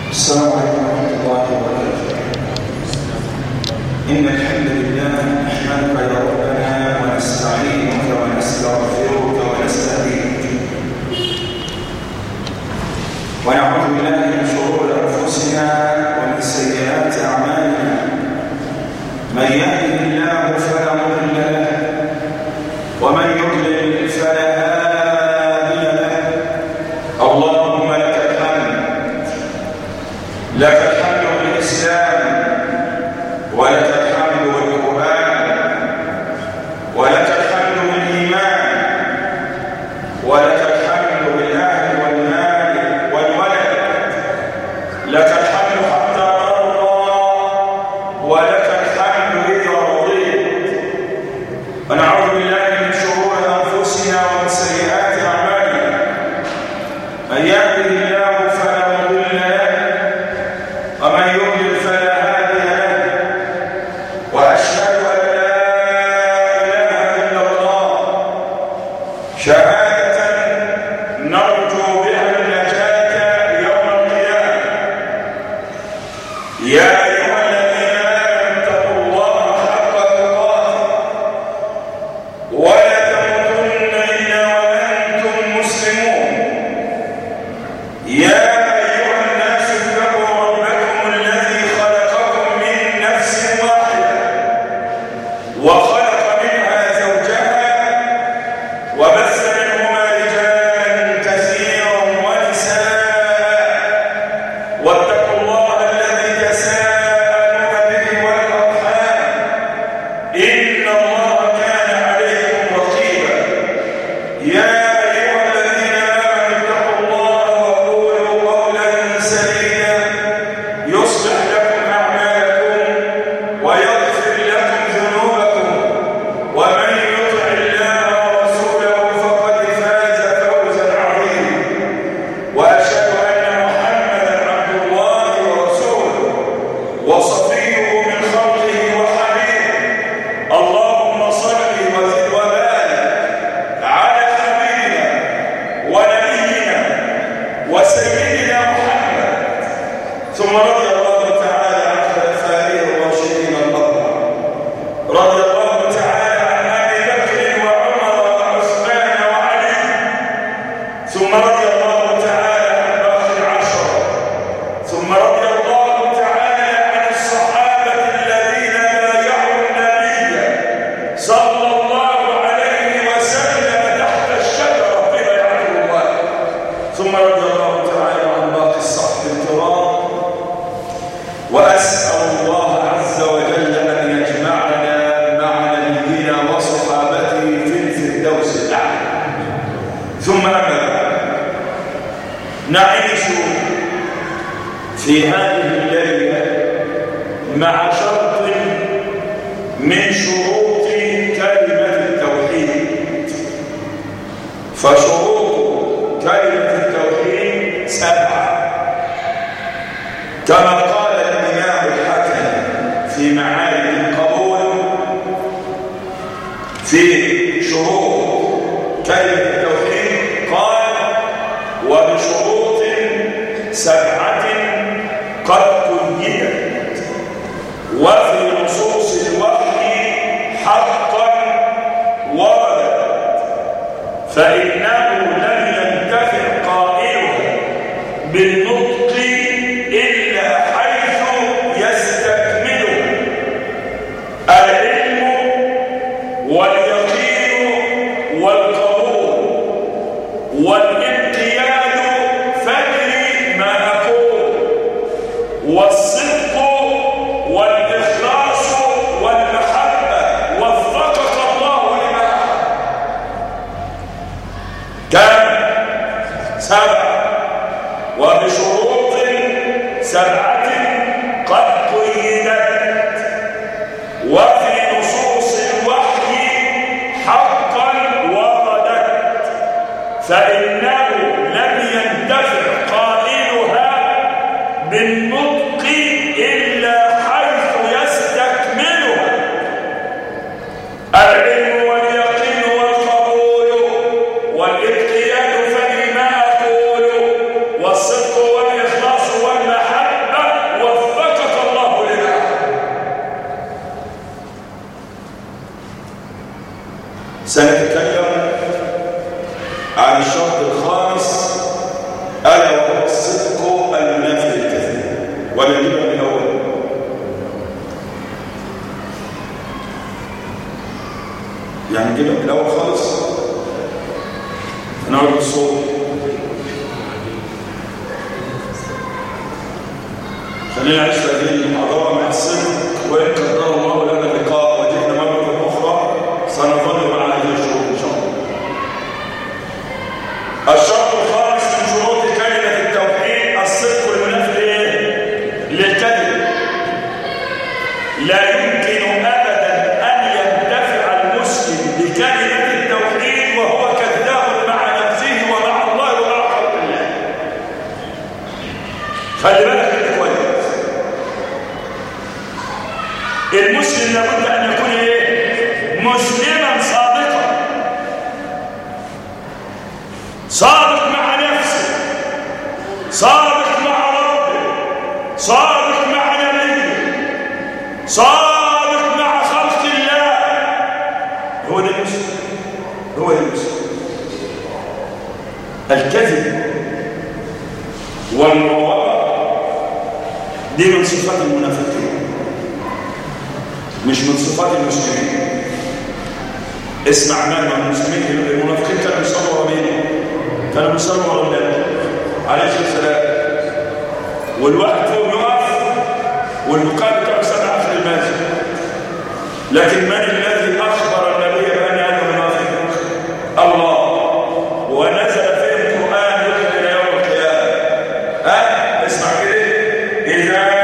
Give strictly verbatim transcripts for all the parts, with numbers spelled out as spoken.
السلام عليكم ورحمة الله وبركاته. إن الحمد لله نحمدك يا ربنا ونستعينك ونستغفرك ونستهديك ونعوذ بالله من شرور أنفسنا ومن سيئات أعمالنا. من يهده الله فلا مضل له ومن يضلل فلا هادي له. اللهم لك الحمد، لك الحمد بالإسلام، ولك الحمد بالقرآن، ولك الحمد بالإيمان، ولك الحمد بالأهل والمال والولد. لك الحمد حتى ترضى، ولك الحمد إذا رضيت. ونعوذ بالله من شرور أنفسنا ومن سيئات أعمالنا. من يهده الله فلا مضل له ومن يضلل فلا هادي له. وأشهد أن لا إله إلا الله شهادة نرجو بها النجاة يوم القيامة. يا أيها الذين آمنوا اتقوا الله حق تقاته ولا تموتن إلا وأنتم مسلمون. يا أيها الناس اتقوا ربكم الذي خلقكم من نفس واحدة وخلق منها زوجها وبث منهما رجالا كثيرا ونساء. واتقوا الله الذي تساءلون به والأرحام إن الله كان عليكم رقيبا. يا أيها الذين آمنوا اتقوا الله وقولوا قولا سديدا يصلح لكم أعمالكم ويغفر لكم ذنوبكم، ومن يطع الله ورسوله فقد فاز فوزا عظيما. وأشهد أن محمدا عبد الله ورسوله وصفيه من خلقه وحبيبه. اللهم صل وزد وبارك على حبيبنا ونبينا وسيدنا محمد. ثم رضي الله تعالى عن خلفائه الراشدين الأربعة. رضي الله تعالى عن أبي بكر وعمر وعثمان وعلي. ثم رضي الله تعالى عن باقي العشرة. ثم رضي الله تعالى عن الصحابة الذين بايعوا النبي صلى الله عليه وسلم تحت الشجرة في بيعة الله. ثم رضي الله تعالى عن باقي الصحب الكرام. وأسأل الله عز وجل أن يجمعنا مع نبينا وصحابته في الفردوس الأعلى. ثم أما بعد، نعيش في هذه الليلة مع شرط من شروط كلمة التوحيد. فشروط كلمة التوحيد سبعة كما قال الإمام الحكم في معارف القبول في شروط كلمة التوحيد. قال: وبشروط سبعة قد قيدت وفي نصوص الوحي حقا وردت، فإنه لم ينتفع قائلها بالنطق إلا حيث يستكمله العلم واليقين والقبول والانقياد. فادري ما أقول، والصدق والإخلاص والمحبة. وفقك الله لما أحب. كم؟ سبعة. وبشروط سبعة قد قيدت وفي نصوص الوحي حقا وردت، فإنه لم ينتفع قائلها بالنطق إلا حيث يستكملها العلم واليقين والقبول والانقياد. فبما أقول والصدق والإخلاص والمحبة نجيبها من الاول خالص. نعرض الصوت. خلينا نعيش هذه المحاضره مع الصدق، وان قدر الله لنا لقاء وجئنا مره اخرى سنظل مع هذه الشروط ان شاء الله. الشرط الخامس من شروط كلمه التوحيد الصدق المنافي للكذب. لا يمكن ابدا ان ينتفع المسلم بكلمه التوحيد وهو كذاب مع نفسه ومع الله ومع خلق الله. خلي بالك كده كويس. المسلم لابد ان يكون ايه؟ مسلما صادقا، صادق مع نفسه، صادق مع ربه، صادق مع نبيه، صادق مع خلق الله. هو ده المسلم، هو ده المسلم. الكذب والمراوغه دي من صفات المنافقين مش من صفات المسلمين. اسمع مالنا المسلمين المنافقين كانوا يصلوا ورا مين؟ كانوا يصلوا ورا النبي عليه السلام، والواحد فوق يقف والمقام بتاعه سمع اخر المسجد. لكن من الذي اخبر النبي بان هذا منافق؟ الله. ونزل فيه القران يدعو الى يوم القيامه. ها اسمع كده. اذا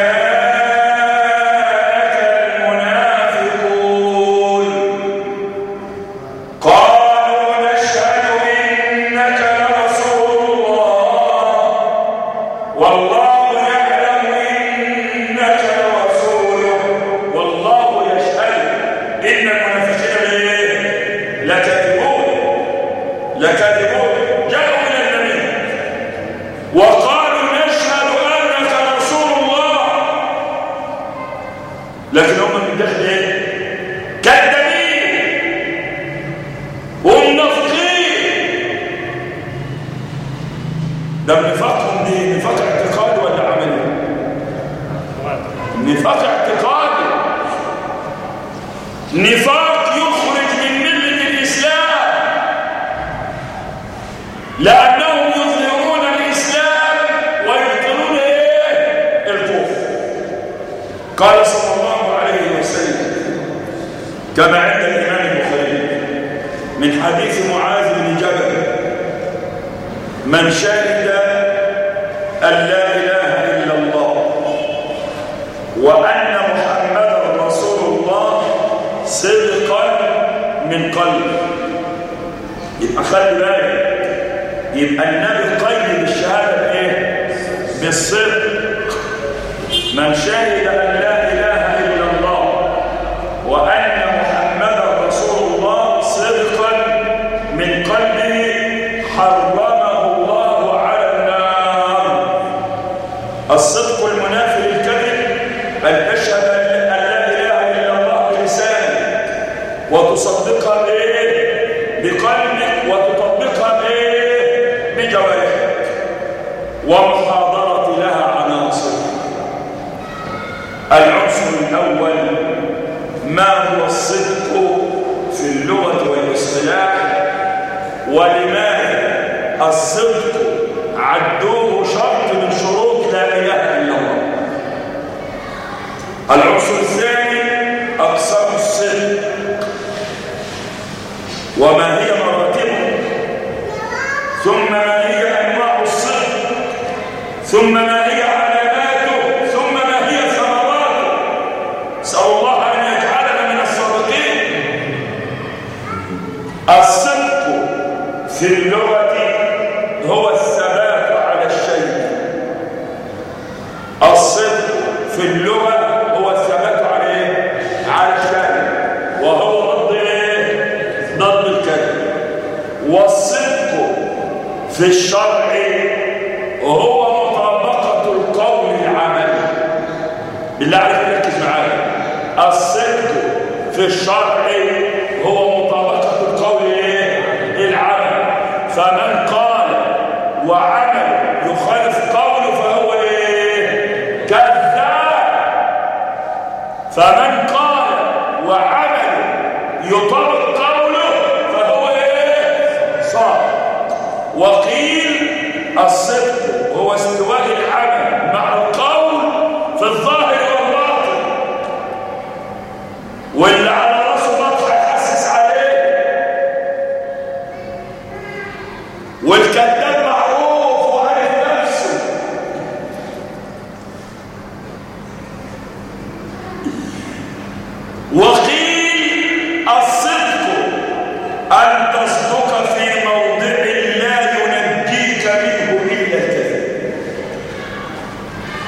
نفاق يخرج من ملة الإسلام، لأنهم يظهرون الإسلام ويبطلون إيه؟ الكفر. قال صلى الله عليه وسلم كما عند الإمام البخاري من حديث معاذ بن جبل: من شهد أن لا إله إلا الله وأن محمدا رسول الله صدقا من قلب. يبقى خلي بالك، يبقى النبي قيد بالشهاده بايه؟ بالصدق. من شهد ان لا اله الا الله وان محمدا رسول الله صدقا من قلبه حرمه الله على النار. الصدق المنافي للكذب ان تشهد ان لا اله الا الله بلسانك وتصدقها بايه؟ بقلبك، وتطبقها بايه؟ بجوارحك، ومحاضرة لها عناصر. العنصر الأول ما هو الصدق في اللغة والاصطلاح، ولماذا الصدق عدوه شرط من شروط لا إله إلا الله. العنصر الثاني أقسام الصدق وما هي مراتبه، ثم ما هي أنواع الصدق، ثم ما هي علاماته، ثم ما هي ثمراته. أسأل الله أن يجعلنا من الصادقين. الصدق في اللغة هو الثبات على الشيء. الصدق في اللغة هو الثبات على على الشيء، وهو ضد ايه؟ ضد الكذب. والصدق في الشرع هو مطابقة القول العمل. بالله عليك ركز معايا. الصدق في الشرع هو مطابقة القول العمل. فمن قال وعمل يخالف قوله فهو ايه؟ كذاب. فمن قال وعمل يطابق قوله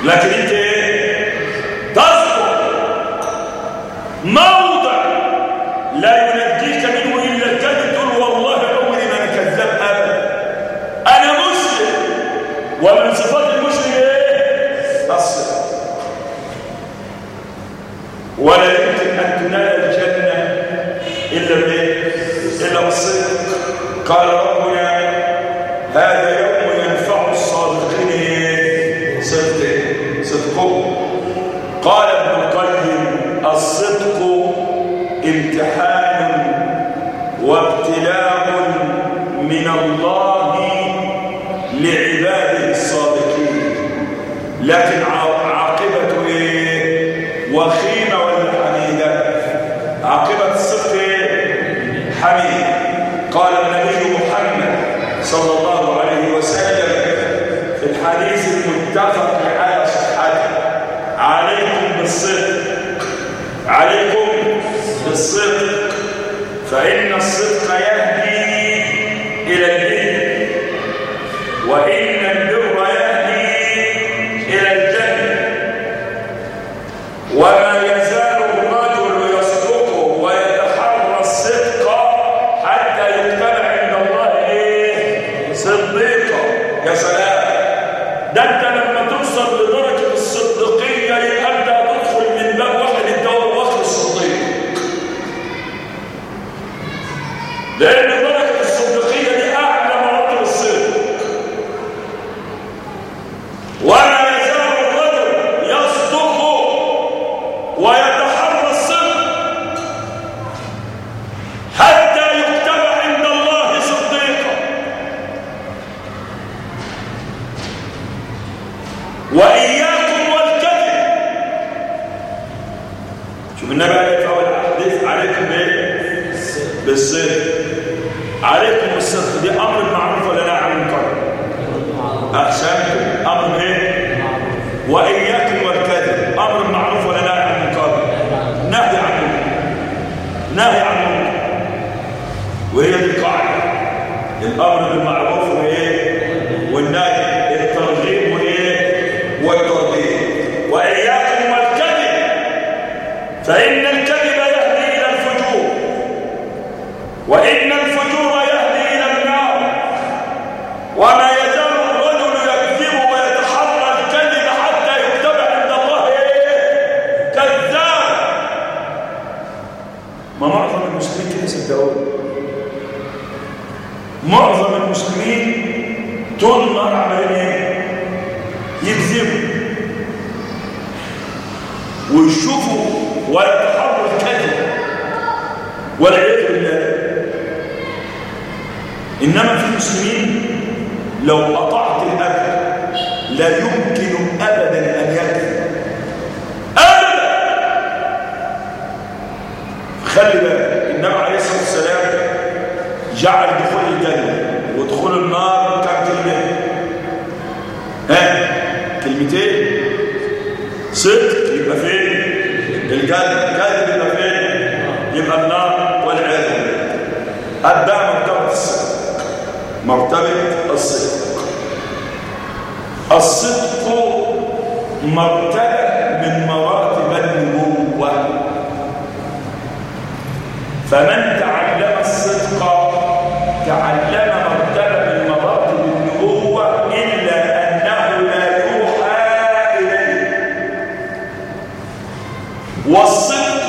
لكن انت ايه؟ تذكر موضع لا ينجيك منه الا الكذب، تقول والله عمري ما انا كذاب ابدا، انا مسلم. ومن صفات المسلم ايه؟ الصدق. ولا يمكن ان تنال الجنه الا بايه؟ الا بالصدق. قال ربنا هذا يوم ينفع الصادقين صدقهم صدقهم. قال ابن القيم الصدق امتحان وابتلاء من الله لعباده الصادقين، لكن عاقبته ايه؟ وخيمه ولا حميده؟ عاقبه الصدق حميد. قال النبي محمد صلى الله عليه وسلم في الحديث المتفق على صحته عليكم بالصدق، عليكم بالصدق، فإن الصدق يهدي إلى البر، وإن البر يهدي إلى الجنة، وما يزال الرجل يصدق ويتحرى الصدق حتى يكتب عند الله إيه؟ صديقا. يا سلام، ده أنت لما توصل لدرجة الصديقية يبقى أنت هتدخل من باب واحد الدور وصل الصديق، لأن درجة الصديقية دي أعلى مراتب الصدق. وما يزال الرجل يصدق ويتحرى الصدق حتى يكتب عند الله صديقا. وإياكم والكذب. شوف النبي عليه الصلاة والحديث عليكم بايه؟ بالصدق. عليكم بالصدق دي امر معروف ولا نهي عن المنكر؟ احسنتم، امر ايه؟ واياكم والكذب امر معروف ولا نهي عن المنكر؟ نهي عن المنكر، نهي عن المنكر. وهي دي القاعده، الامر بالمعروف وايه؟ والنهي، الترغيب وايه؟ والترغيب. واياكم والكذب فان الكذب يهدي الى الفجور، وإن الفجور يهدي إلى النار. وما يزال الرجل يكذب ويتحرى الكذب حتى يكتب عند الله إيه؟ كذاب. ما معظم المسلمين كده صدقوني، معظم المسلمين طول النهار عمالين ايه؟ يكذبوا ويشوفوا ويتحروا الكذب والعياذ بالله. إنما في المسلمين لو قطعت الأكل لا يمكن أبدا أن يكذب أبدا. خلي بالك، النبي عليه الصلاة والسلام جعل دخول الجنة ودخول النار كم كلمة؟ ها؟ كلمتين. صدق يبقى فين؟ الجنة. كذب يبقى فين؟ يبقى النار والعياذ بالله. أتبع مرتبة الصدق، مرتبة الصدق. الصدق مرتبة من مراتب النبوة، فمن تعلم الصدق تعلم مرتبة من مراتب النبوة، إلا أنه لا يوحى إليه. والصدق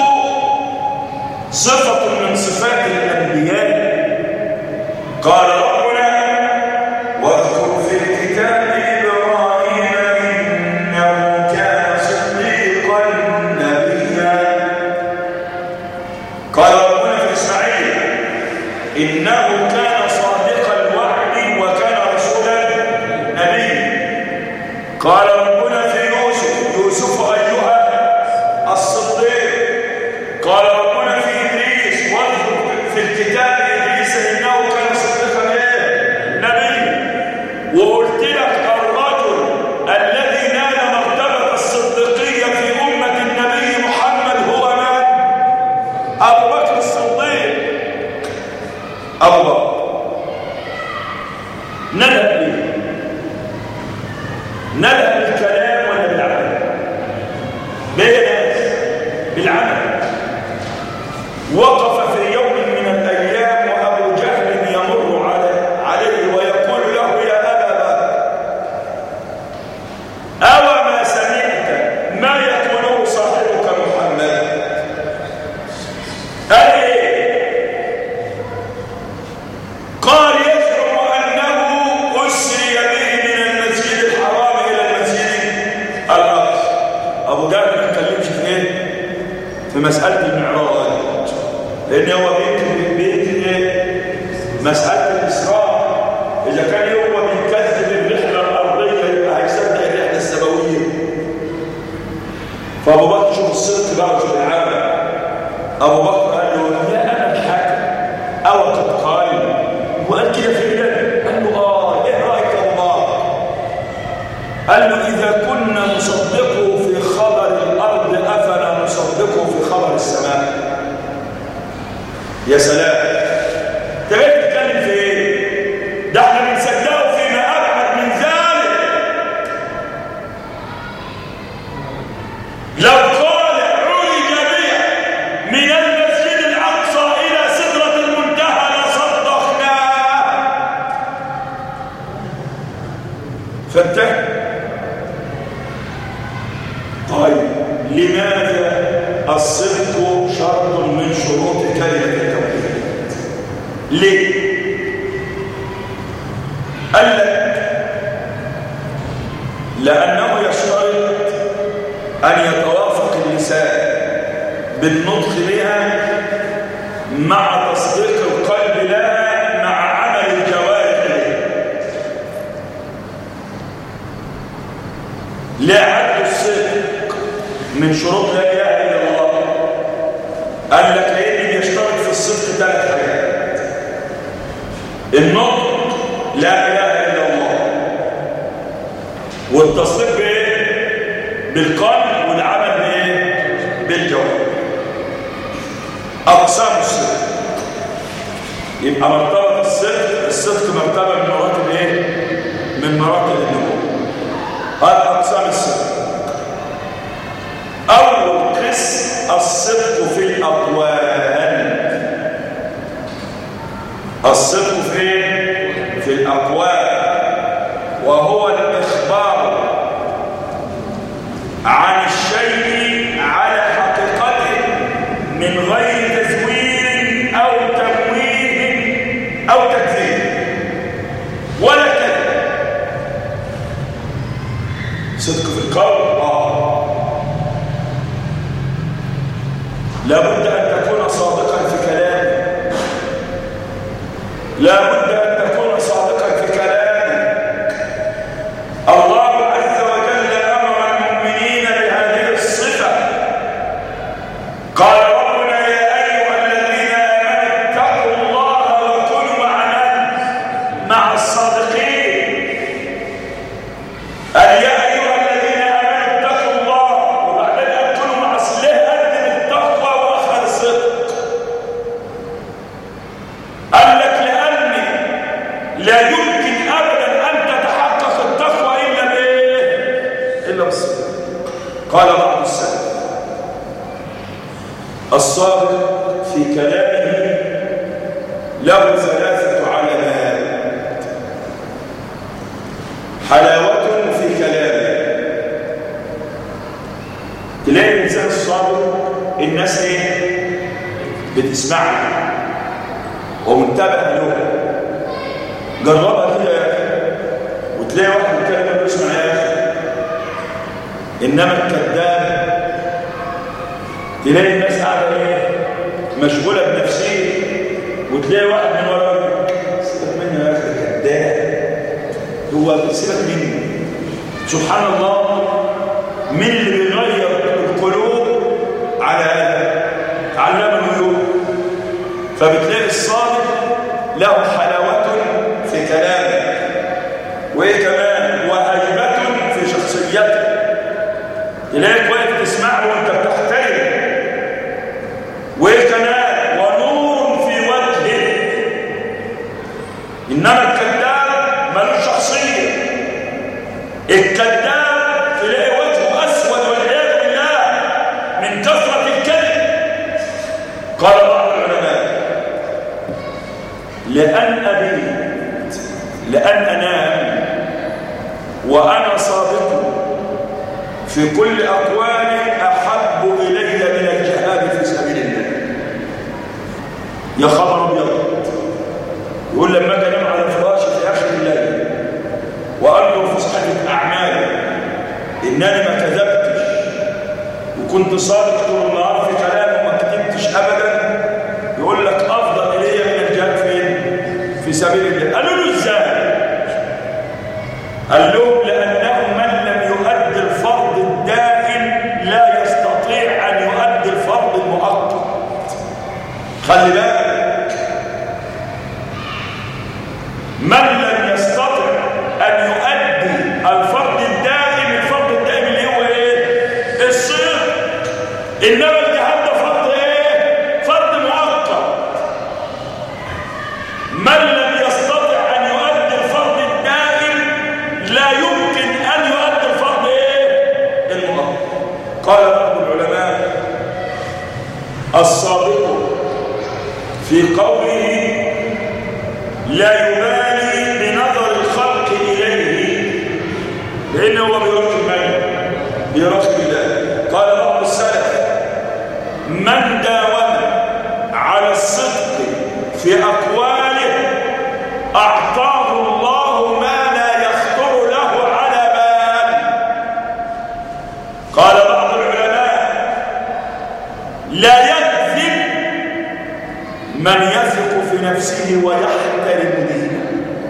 صفة من صفات الأنبياء. قال ربنا واذكر في الكتاب إبراهيم إنه كان صديقا نبيا. قال ربنا في إسماعيل إنه كان صادق الوعد وكان رسولا نبيا. قال ربنا في يوسف يوسف أيها الصديق. قال ربنا في إدريس واذكر في الكتاب إدريس إنه كان صديقا نبيا. وقلت لك الرجل الذي نال مرتبة الصديقية في أمة النبي محمد هو من؟ أبو بكر الصديق. أبو بكر نذهب ليه؟ نذهب بالكلام ولا بالعمل؟ مسألة المعراج، لأن هو بيكتب بيكتب إيه؟ مسألة الإسراء. إذا كان هو بيكذب الرحلة الأرضية يبقى هيصدق الرحلة السماوية. فأبو بكر شوف الصدق بقى وشوف العمل. أبو بكر قال له يا أنا الحاكم أو قد قال وقال كده في النبي. قال له آه إيه رأيك يا أبو بكر؟ قال له إذا كنا نصدقه في خبر الأرض أفلا نصدقه في خبر السماء. يا سلام، انت جاي تتكلم في ايه؟ ده احنا بنصدقه فيما ابعد من ذلك. لو قال عرج بي من المسجد الاقصى الى سدرة المنتهى لصدقناه. فانتهى. طيب لماذا الصدق شرط من شروط كلمة التوحيد؟ ليه؟ قال لك لأنه يشترط أن يتوافق اللسان بالنطق بها مع تصديق القلب لها مع عمل الجوارح بها. لا عد الصدق من شروط لا إله إلا الله. قال لك لأن يشترط في الصدق ثلاث حاجات: النطق لا إله إلا الله، والتصديق بإيه؟ بالقلب، والعمل بإيه؟ بالجوارح. أقسام الصدق يبقى مرتبة الصدق، الصدق مرتبة من مراتب إيه؟ من مراتب النبوة. هذا أقسام الصدق. أول قسم الصدق في الأقوال. الصدق في في الأقوال، وهو الإخبار عن الشيء على حقيقته من غير تزوير أو تمويه أو تكذيب ولا كذب. صدق في القول آه لابد أن تكون صادقا في كلامك، لابد أن تكون صادقا في كلامك. الله عز وجل أمر المؤمنين بهذه الصفة. قال ربنا يا أيها الذين آمنوا اتقوا الله وكونوا مع مع الصادقين. قال يا أيها الذين آمنوا اتقوا الله، وبعدين قال كونوا مع الصادقين. قدم التقوى وأخر الصدق. قال لك لأني لا يمكن أبدا أن تتحقق التقوى إلا بإيه؟ إلا بالصدق. قال بعض السلف الصادق في كلامه له ثلاثة علامات: حلاوة في كلامه، تلاقي الإنسان الصادق الناس إيه؟ بتسمعه ومنتبه له. جربها كده يا أخي وتلاقي واحد بيتكلم بيسمع يا أخي. إنما الكذاب تلاقي الناس قاعدة إيه؟ مشغولة بنفسه، وتلاقي واحد من وراه سيبك منه يا أخي كذاب، هو سيبك منه. سبحان الله، مين اللي بيغير القلوب على هذا؟ علم الغيوب. فبتلاقي الصادق له حلاوة في كلامه، وإيه كمان؟ وهيبة في شخصيته. تلاقيك واقف تسمعه وأنت بتحترم. وإيه كمان؟ ونور في وجهه. إنما الكذاب ملوش شخصية. الكذاب تلاقي وجهه أسود والعياذ بالله من كثرة الكذب. قال بعض العلماء لأن أبيت لأن أنام وأنا صادق في كل أقوالي أحب إلي من الجهاد في سبيل الله. يا خبر أبيض. يقول لما أجي أنام على فراشي في آخر الليل وأنظر في صحيفة أعمالي إنني ما كذبتش وكنت صادق طول النهار في كلامي فيش ابدا يقول لك افضل الي من الجهاد فين؟ في سبيل الله. قالوا له ازاي؟ قال لهم لانه من لم يؤدي الفرض الدائم لا يستطيع ان يؤدي الفرض المؤقت. خلي بالك، من لم يستطع ان يؤدي الفرض الدائم، الفرض الدائم اللي هو ايه؟ الصدق. انما الجهاد ده فرض ايه؟ فرض مؤقت. من لم يستطع ان يؤدي الفرض الدائم لا يمكن ان يؤدي الفرض ايه؟ المؤقت. قال بعض العلماء الصادق في قوله لا يبالي بنظر الخلق اليه، لانه هو بيراقب من؟ بيراقب الله. قال بعض السلف من داوم على الصدق في اقواله اعطاه الله ما لا يخطر له على بال. قال بعض العلماء لا يكذب من يثق في نفسه ويحترم دينه.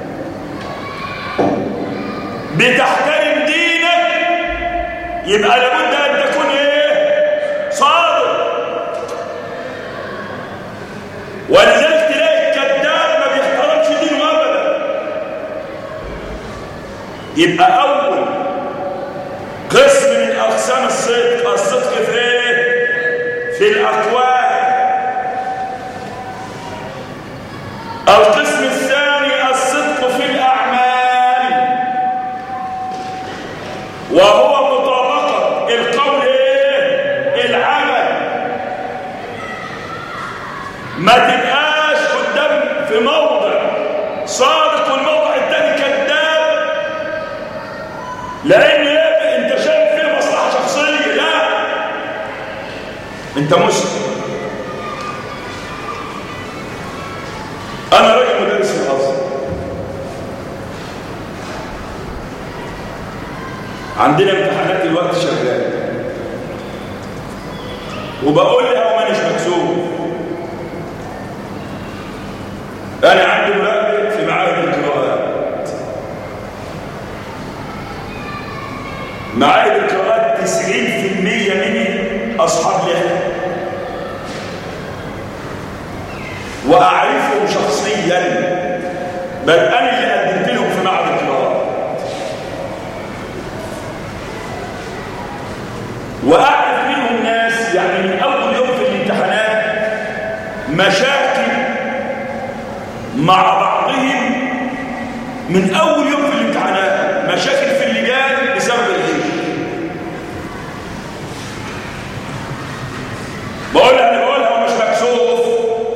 بتحترم دينك يبقى لابد ان تكون ايه؟ صادق. ولذلك تلاقي الكذاب ما بيحترمش دينه ابدا. يبقى اول قسم من اقسام الصدق، الصدق في ايه؟ في الاقوال. القسم الثاني الصدق في الأعمال، وهو مطابقة القول إيه؟ العمل. ما تبقاش قدام في موضع صادق والموضع الثاني كذاب، لأن إيه؟ أنت شايف فيه مصلحة شخصية. لا، أنت مسلم. أنا راجل مدرس في الأزهر، عندنا امتحانات دلوقتي شغالة، وبقول لها ومانيش مكسوف. أنا عندي مراقب في معاهد القراءات. معاهد القراءات تسعين في المية من أصحاب لها، وأعرفهم شخصياً، بل أنا اللي قدمت لهم في معهد القراءات. وأعرف منهم ناس يعني من أول يوم في الامتحانات مشاكل مع بعضهم، من أول يوم في الامتحانات مشاكل في اللجان بسبب الغش. بقول أنا بقولها ومش مكسوف.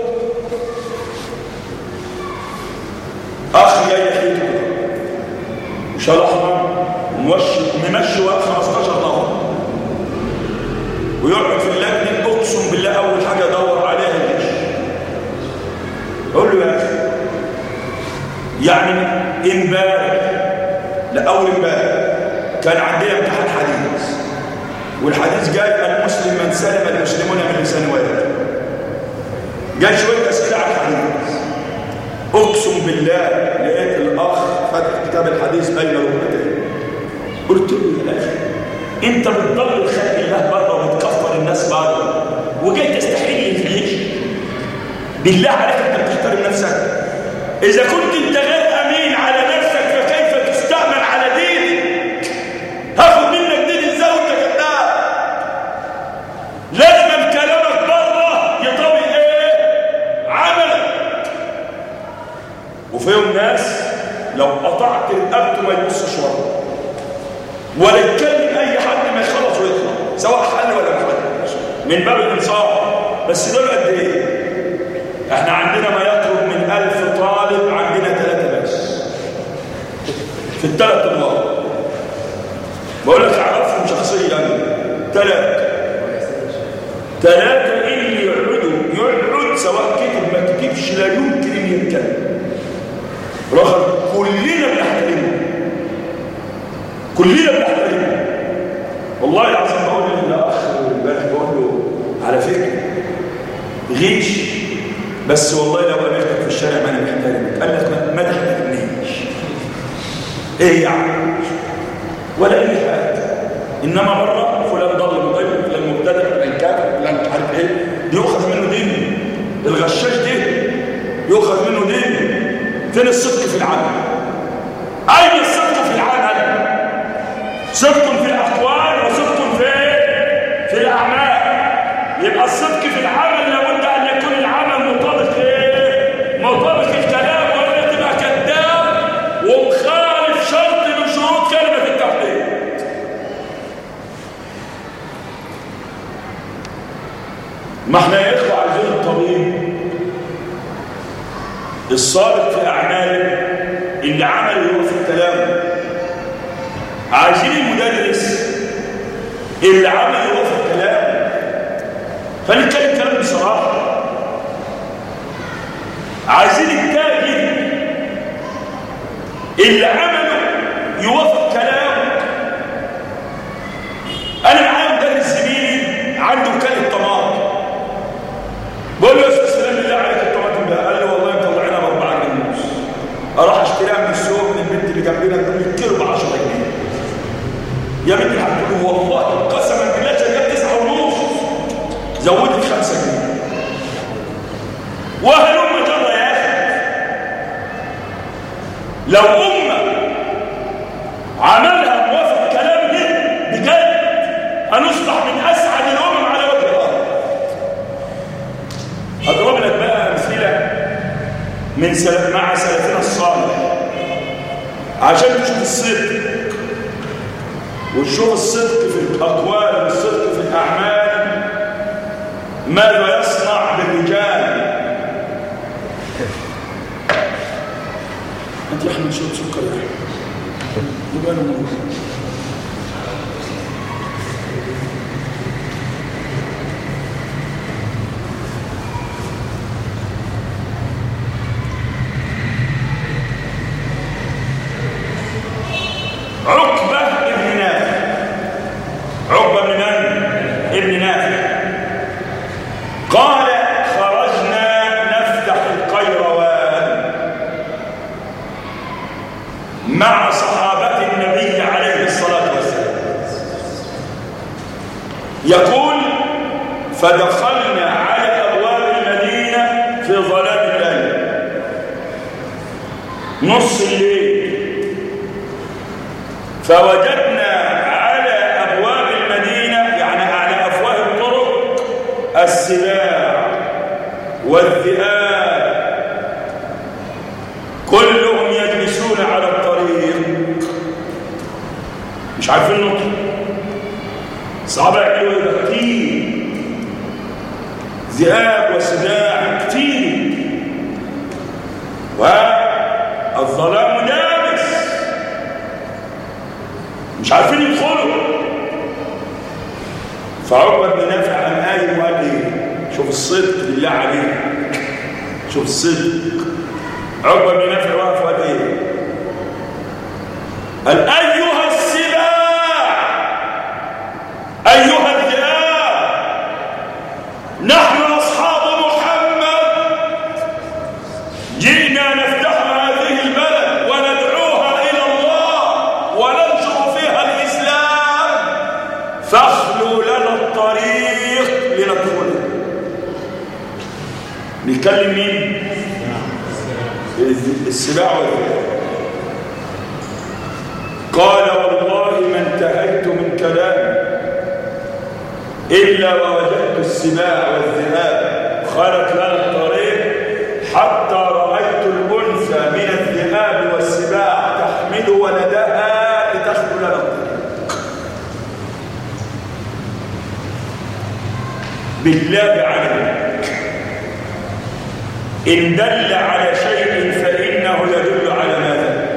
أخي جاي يحيط كده وشال أحمر وممشي ممشي ورق خمستاشر ضغط، ويقعد في اللجنة أقسم بالله أول حاجة أدور عليها الغش. أقول له يا أخي يعني امبارح، لا أول امبارح كان عندنا امتحان حديث، والحديث جاي المسلم من سلم المسلمون من لسان ويده. جاي شوية أسئلة على الحديث، أقسم بالله لقيت الأخ فتح كتاب الحديث بين ركبتين. قلت له يا أخي أنت بتضل خلق الله بره وبتكفر الناس بره، وجاي تستحيل الجيش. بالله عليك أنت بتحترم نفسك؟ إذا كنت أنت غير أمين على نفسك فكيف تستأمن على دينك؟ هاخد منك دين إزاي وأنت كذاب؟ لازم كلامك بره يطوي إيه؟ عملك. وفيهم ناس لو قطعت رقبته ما يبصش ورا، ولا يتكلم اي حد ما يخلص ويطلع، سواء حل ولا محل، من باب الانصاف. بس دول قد ايه؟ احنا عندنا ما يقرب من ألف طالب، عندنا ثلاثة بس في الثلاث طلاب. بقول لك اعرفهم شخصيا، ثلاثة ثلاثة اللي يقعدوا يقعد سواء كتب ما كتبش لا يمكن ان يتكلم. رغم كلنا بنحترمه، كلنا بنحترمه. والله العظيم بقول للاخ امبارح، بقول له على فكره بس والله لو قابلتك في الشارع ما انا محترمك، قال لك ما تحترمنيش ايه يعني ولا اي حاجه، انما مره فلان ضل مضل، فلان مبتدع، فلان كافر، فلان مش عارف ايه، يؤخذ منه دين. الغشاش ده يؤخذ منه دين. فين الصدق في العمل؟ اين الصدق في العمل؟ صدق في الاقوال وصدق في في الاعمال. يبقى الصدق في العمل لابد ان يكون العمل مطابق ايه؟ مطابق الكلام، ولا تبقى كذاب ومخالف شرط من شروط كلمه التوحيد. ما احنا يا اخوه عايزين الطبيب الصادق في اعماله اللي عمله هو في الكلام، عايزين المدرس اللي عمله هو في الكلام. فنتكلم كلام بصراحه. عايزين التاجر اللي عمله يوافق كلامه. انا معايا مدرس زميلي عنده وكاله طماطم، بقول له يا استاذ سلام بالله عليك الطماطم ده، قال لي والله مطلعينها ب أربعة جنيه ونص، اروح اشتريها من السوق من البنت اللي جنبنا الكيلو ب عشرة جنيه. يا بنتي هتقول له والله قسما بالله شريت تسعة ونص، زودت خمسة جنيه. وهلم جرى يا اخي، لو امه عملها موافق كلامه بجد هنصبح من اسعد الامم على وجه الارض. هضرب لك بقى امثله من سلف مع سلفنا الصالح عشان تشوف الصدق، وتشوف الصدق في الاقوال والصدق في الاعمال ماذا يصنع بالرجال. انت يا احمد شرب سكر يا احمد، يبقى انا موجود. عقبة ابن نافع، عقبة بن من؟ ابن نافع قال خرجنا نفتح القيروان مع صحابة النبي عليه الصلاة والسلام. يقول فدخلنا على أبواب المدينة في ظلام الليل، نص الليل، فوجدنا على أبواب المدينة يعني على أفواه الطرق السباع والذئاب كلهم يجلسون على الطريق مش عارفين نطق. صعب يعملوا ايه؟ كتير ذئاب وسباع كتير، والظلام دامس مش عارفين يدخلوا. فعقبة بن نافع قام قايم وقال ايه؟ شوف الصدق بالله عليك، شوف الصدق. عقبة بن نافع وقف وقال ايه؟ قال ايها السباع ايها الذئاب، نحن اصحاب محمد جئنا نفتح هذه البلد وندعوها الى الله وننشر فيها الاسلام، فاخلوا لنا الطريق لندخله. نتكلم مين؟ السباع والذئاب. قال والله ما انتهيت من كلامي إلا ووجدت السباع والذئاب خلت لنا الطريق، حتى رأيت الأنثى من الذئاب والسباع تحمل ولدها لتخلو لنا الطريق. بالله عليك إن دل على شيء فإنه يدل على ماذا؟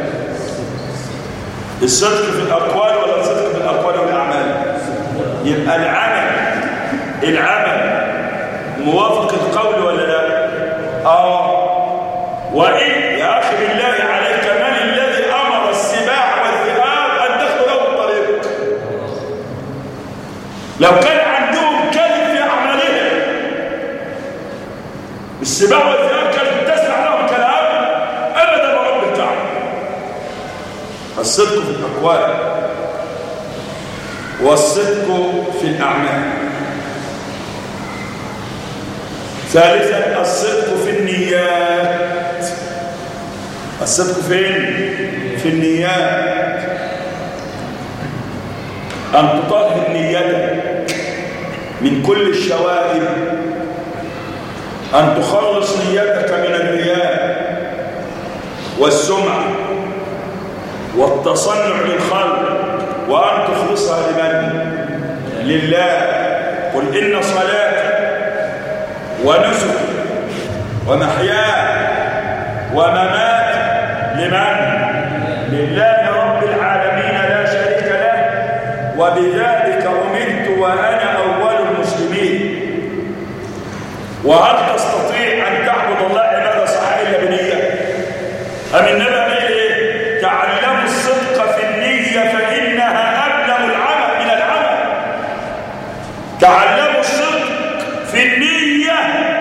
الصدق في الأقوال ولا الصدق في الأقوال والأعمال؟ يبقى العمل العمل موافق القول ولا لا؟ آه. وإن يا أخي بالله عليك من الذي أمر السباع والذئاب أن تدخلوا الطريق؟ لو كان عندهم كذب في أعمالهم السباع والذئاب كانت تسمع لهم كلام ابدا ورب الكعبه. الصدق في الاقوال والصدق في الاعمال. ثالثا الصدق في النيات. الصدق فين؟ في النيات. أن تطهر نيتك من كل الشوائب، أن تخلص نيتك من الرياء والسمعة والتصنع للخلق، وأن تخلصها لمن؟ لله. قل إن صلاتي ونسكي ومحياي ومماتي لمن؟ لله رب العالمين لا شريك له، وبذلك أمرت وأنا أول المسلمين. وهل تستطيع أن تعبد الله عبادة صحيحة إلا بنية؟ أم النبي إيه؟ تعلموا الصدق في النية فإنها أبلغ العمل من العمل. تعلموا الصدق في النية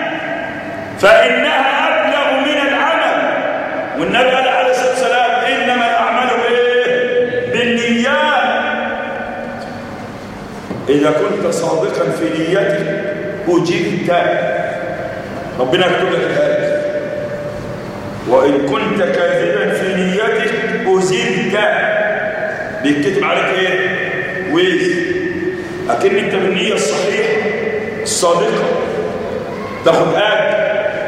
فإنها أبلغ من العمل. والنبي قال عليه الصلاة والسلام إنما الأعمال إيه؟ بالنيات. إذا كنت صادقا في نيتك أجبت، ربنا يكتب لك الآية. وإن كنت كاذبا في نيتك أزلت، بيتكتب عليك إيه؟ ويز. أكن أنت بالنية الصحيحة الصادقة تاخد آية،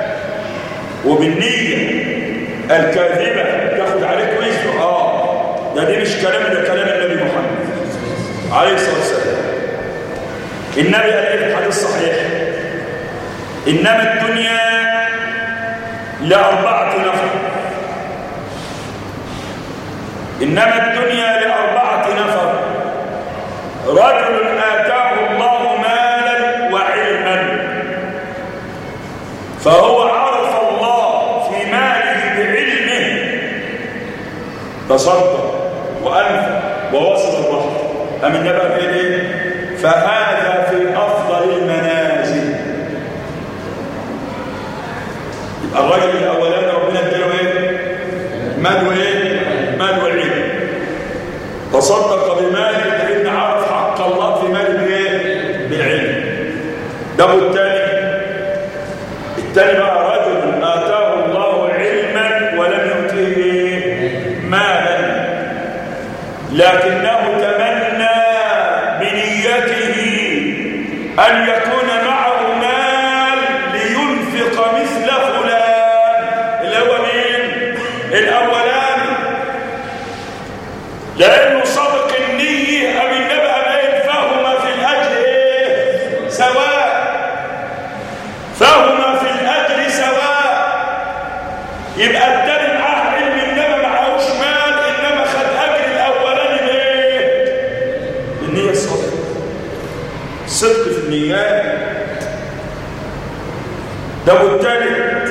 وبالنية الكاذبة تاخد عليك وزن. آه ده دي مش كلام، ده كلام النبي محمد عليه الصلاة والسلام. النبي قال إيه في الحديث الصحيح؟ إنما الدنيا لأربعة نفر. إنما الدنيا لأربعة نفر: رجل آتاه الله مالا وعلما فهو عرف الله في ماله بعلمه تصدق وأنفق ووصل البحر. أم النبي قال إيه؟ فهذا في أفضل المنازل. يبقى الرجل الأولاني ربنا اداله إيه؟ مال وإيه؟ مال وعلم. تصدق بماله لأن عرف حق الله في ماله بإيه؟ بالعلم. ده الثاني. الثاني بقى رجل آتاه الله علما ولم يؤتيه مالا لكنه تمنى بنيته أن يكون معه مال لينفق مثل فلان اللي هو مين؟ الأولاني. لأنه صدق النية. أم النبي أمين فهما في الأجر إيه؟ سواء. فهما في الأجر سواء. يبقى التاني معاه علم إنما معهوش مال، إنما خد أجر الأولاني بإيه؟ بالنية الصادقة. صدق في النيات. ده الثالث: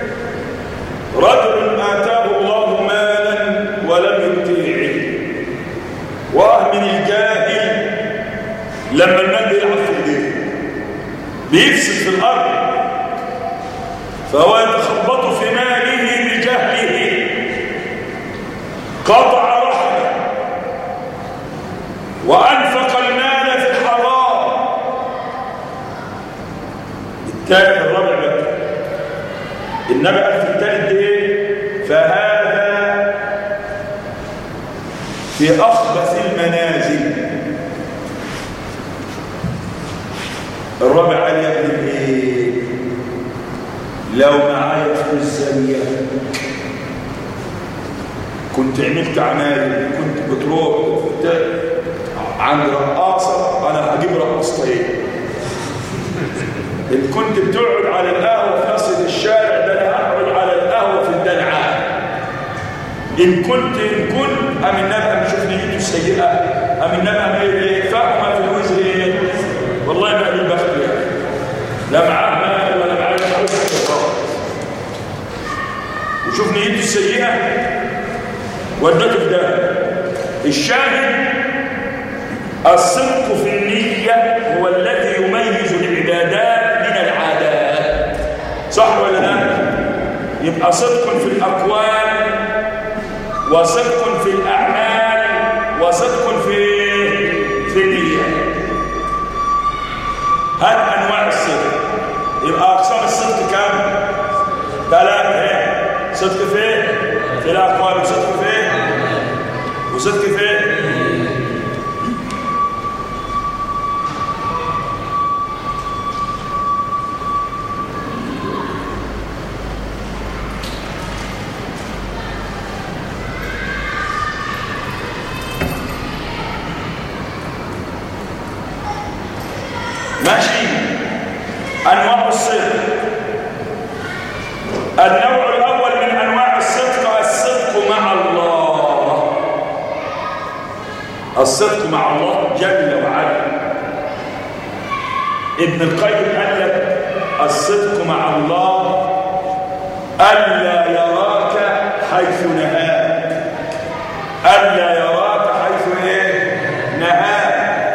رجل آتاه الله مالا ولم يؤته علم. ومن الجاهل لما المال بيلعب في ايديه بيفسد في الارض، فهو يتخبط في ماله بجهله، قطع رحمه وانفق المال في الحرام. الثالث الرابع بقى النبي قال في الثالث ايه؟ فهذا في اخبث المنازل. الرابع قال يا ابن ايه؟ لو معايا فلوس زيك كنت عملت عمايل، كنت بتروح عند رقاصه، انا هجيب رقاصتين. ان كنت بتقعد على القهوه في نص الشارع، ده انا هقعد على القهوه في الدلعه. ان كنت ان كنت ام النبي نشوف نيته السيئه، ام النبي ايه؟ فاهمه في الوزر ايه؟ والله ما قال بخت يعني، لا معاه مال ولا معاه فلوس. وشوف نيته السيئه ودته في ده. الشاهد الصدق في النية هو الذي يميز العبادات من العادات. صح ولا لا؟ يبقى صدق في الأقوال وصدق في الأعمال وصدق في في النية. هات أنواع الصدق. يبقى أقسام الصدق كم؟ ثلاثة. صدق فيه في الأقوال وصدق فيه وصدق فيه ماشي. أنواع الصدق. النوع الأول من أنواع الصدق الصدق مع الله. الصدق مع الله جل وعلا. ابن القيم قال لك الصدق مع الله ألا يراك حيث نهاك. ألا يراك حيث إيه؟ نهاك.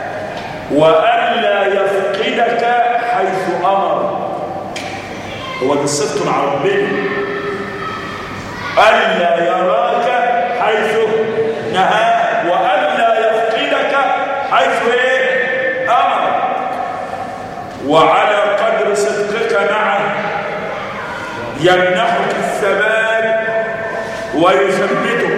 وألا يفقدك حيث أمر. هو ده الصدق مع ربنا. ألا يراك حيث نهاك وألا يفقدك حيث إيه؟ أمر. وعلى قدر صدقك معه يمنحك الثبات ويثبتك.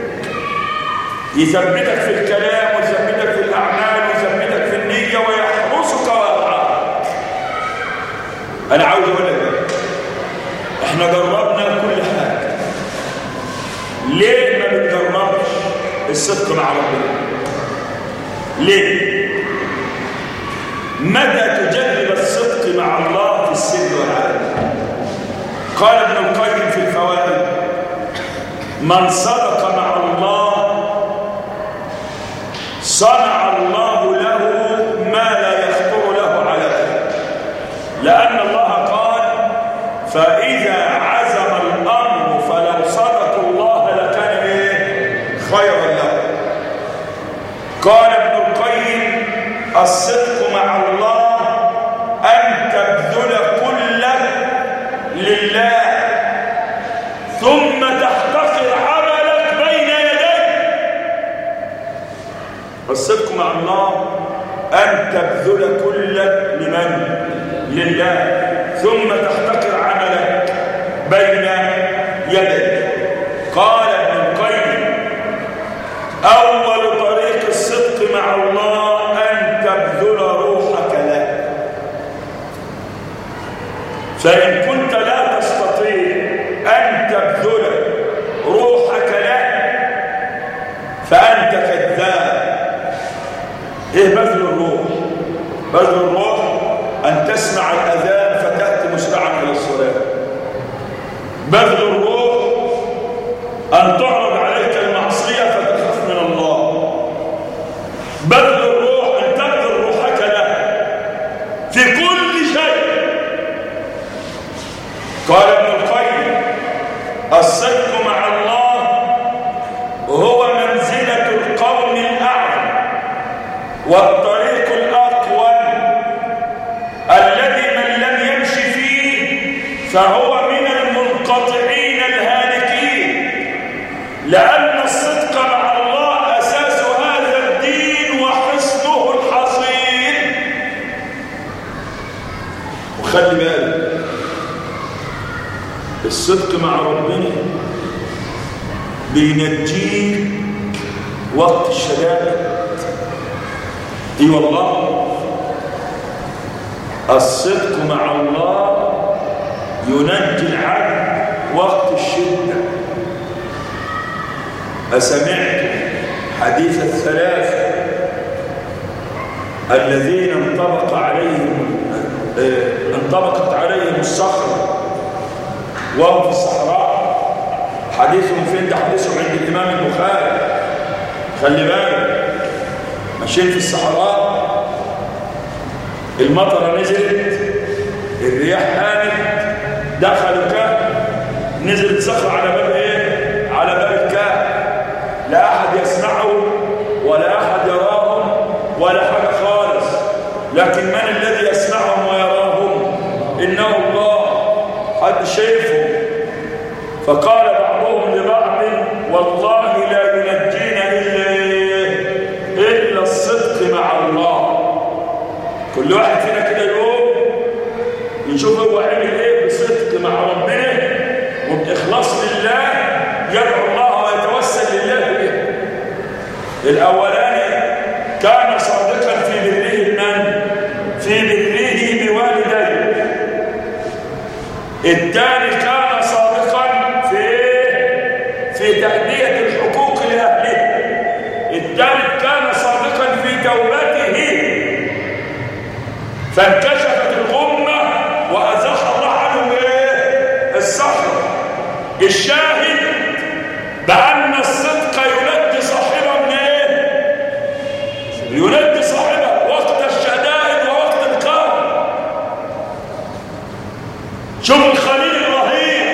يثبتك في الكلام ويثبتك في الأعمال ويثبتك في النية ويحرسك ويرعاك. أنا عاوز أقول لك إحنا جربنا كل حاجة. ليه ما بنجربش الصدق مع ربنا؟ ليه؟ متى تجرب الصدق مع الله في السر والعلن؟ قال ابن القيم في الفوائد: من صدق مع الله صنع الله له ما لا يخطر له على بال. لأن الله قال: فإذا عزم الأمر فلو صدقوا الله لكان إيه؟ خيرا له. قال ابن القيم: الصدق مع الله أن تبذل كلك لله ثم تحتقر عملك بين يديك. الصدق مع الله أن تبذل كلك لمن؟ لله ثم تحتقر عملك بين يديك. قال ابن القيم: أول طريق الصدق مع الله أن تبذل روحك له. فإن كنت لا تستطيع أن تبذل روحك له فأنت كذاب. إيه بذل الروح؟ بذل الروح أن تسمع الأذان فتأتي مسرعا إلى الصلاة. بذل الروح أن تعرض عليك المعصية فتخاف من الله. بذل الروح أن تبذل روحك له في كل شيء. قال ابن القيم: الصدق مع الله هو منزلة القوم الأعظم والطريق الأقوم الذي من لم يمشي فيه فهو من المنقطعين الهالكين. لأن الصدق مع الله أساس هذا الدين وحصنه الحصين. وخلي بالك، الصدق مع ربنا بينجيك وقت الشدائد. اي والله، الصدق مع الله ينجي العبد وقت الشدة. أسمعت حديث الثلاثة الذين انطبق عليهم انطبقت عليهم الصخرة وهم في الصحراء. حديثهم فين؟ ده حديثهم عند الإمام البخاري. خلي بالك، ماشيين في الصحراء، المطره نزلت، الرياح هانت، دخلوا كهف، نزلت صخره على باب ايه؟ على باب الكهف. لا احد يسمعهم ولا احد يراهم ولا حاجه خالص، لكن من الذي يسمعهم ويراهم؟ انه الله. حد شايفهم فقال بعضهم لبعض والله لا ينجينا إلا إلا الصدق مع الله. كل واحد فينا كده يقوم يشوف هو عمل ايه بصدق مع ربنا وبإخلاص لله، يدعو الله ويتوسل لله به. الأولاني كان صادقا في بره من في بره بوالديه، الثاني كان صادقا في في تأدية الحقوق لأهله، الثالث كان صادقا في توبته فانكشفت الغمة وأزاح الله عنه ايه الصخر. الشاهد بأن الصدق ينجي صاحبه من ايه؟ ينجي صاحبه وقت الشدائد ووقت الكرب. شوف الخليل الرهيب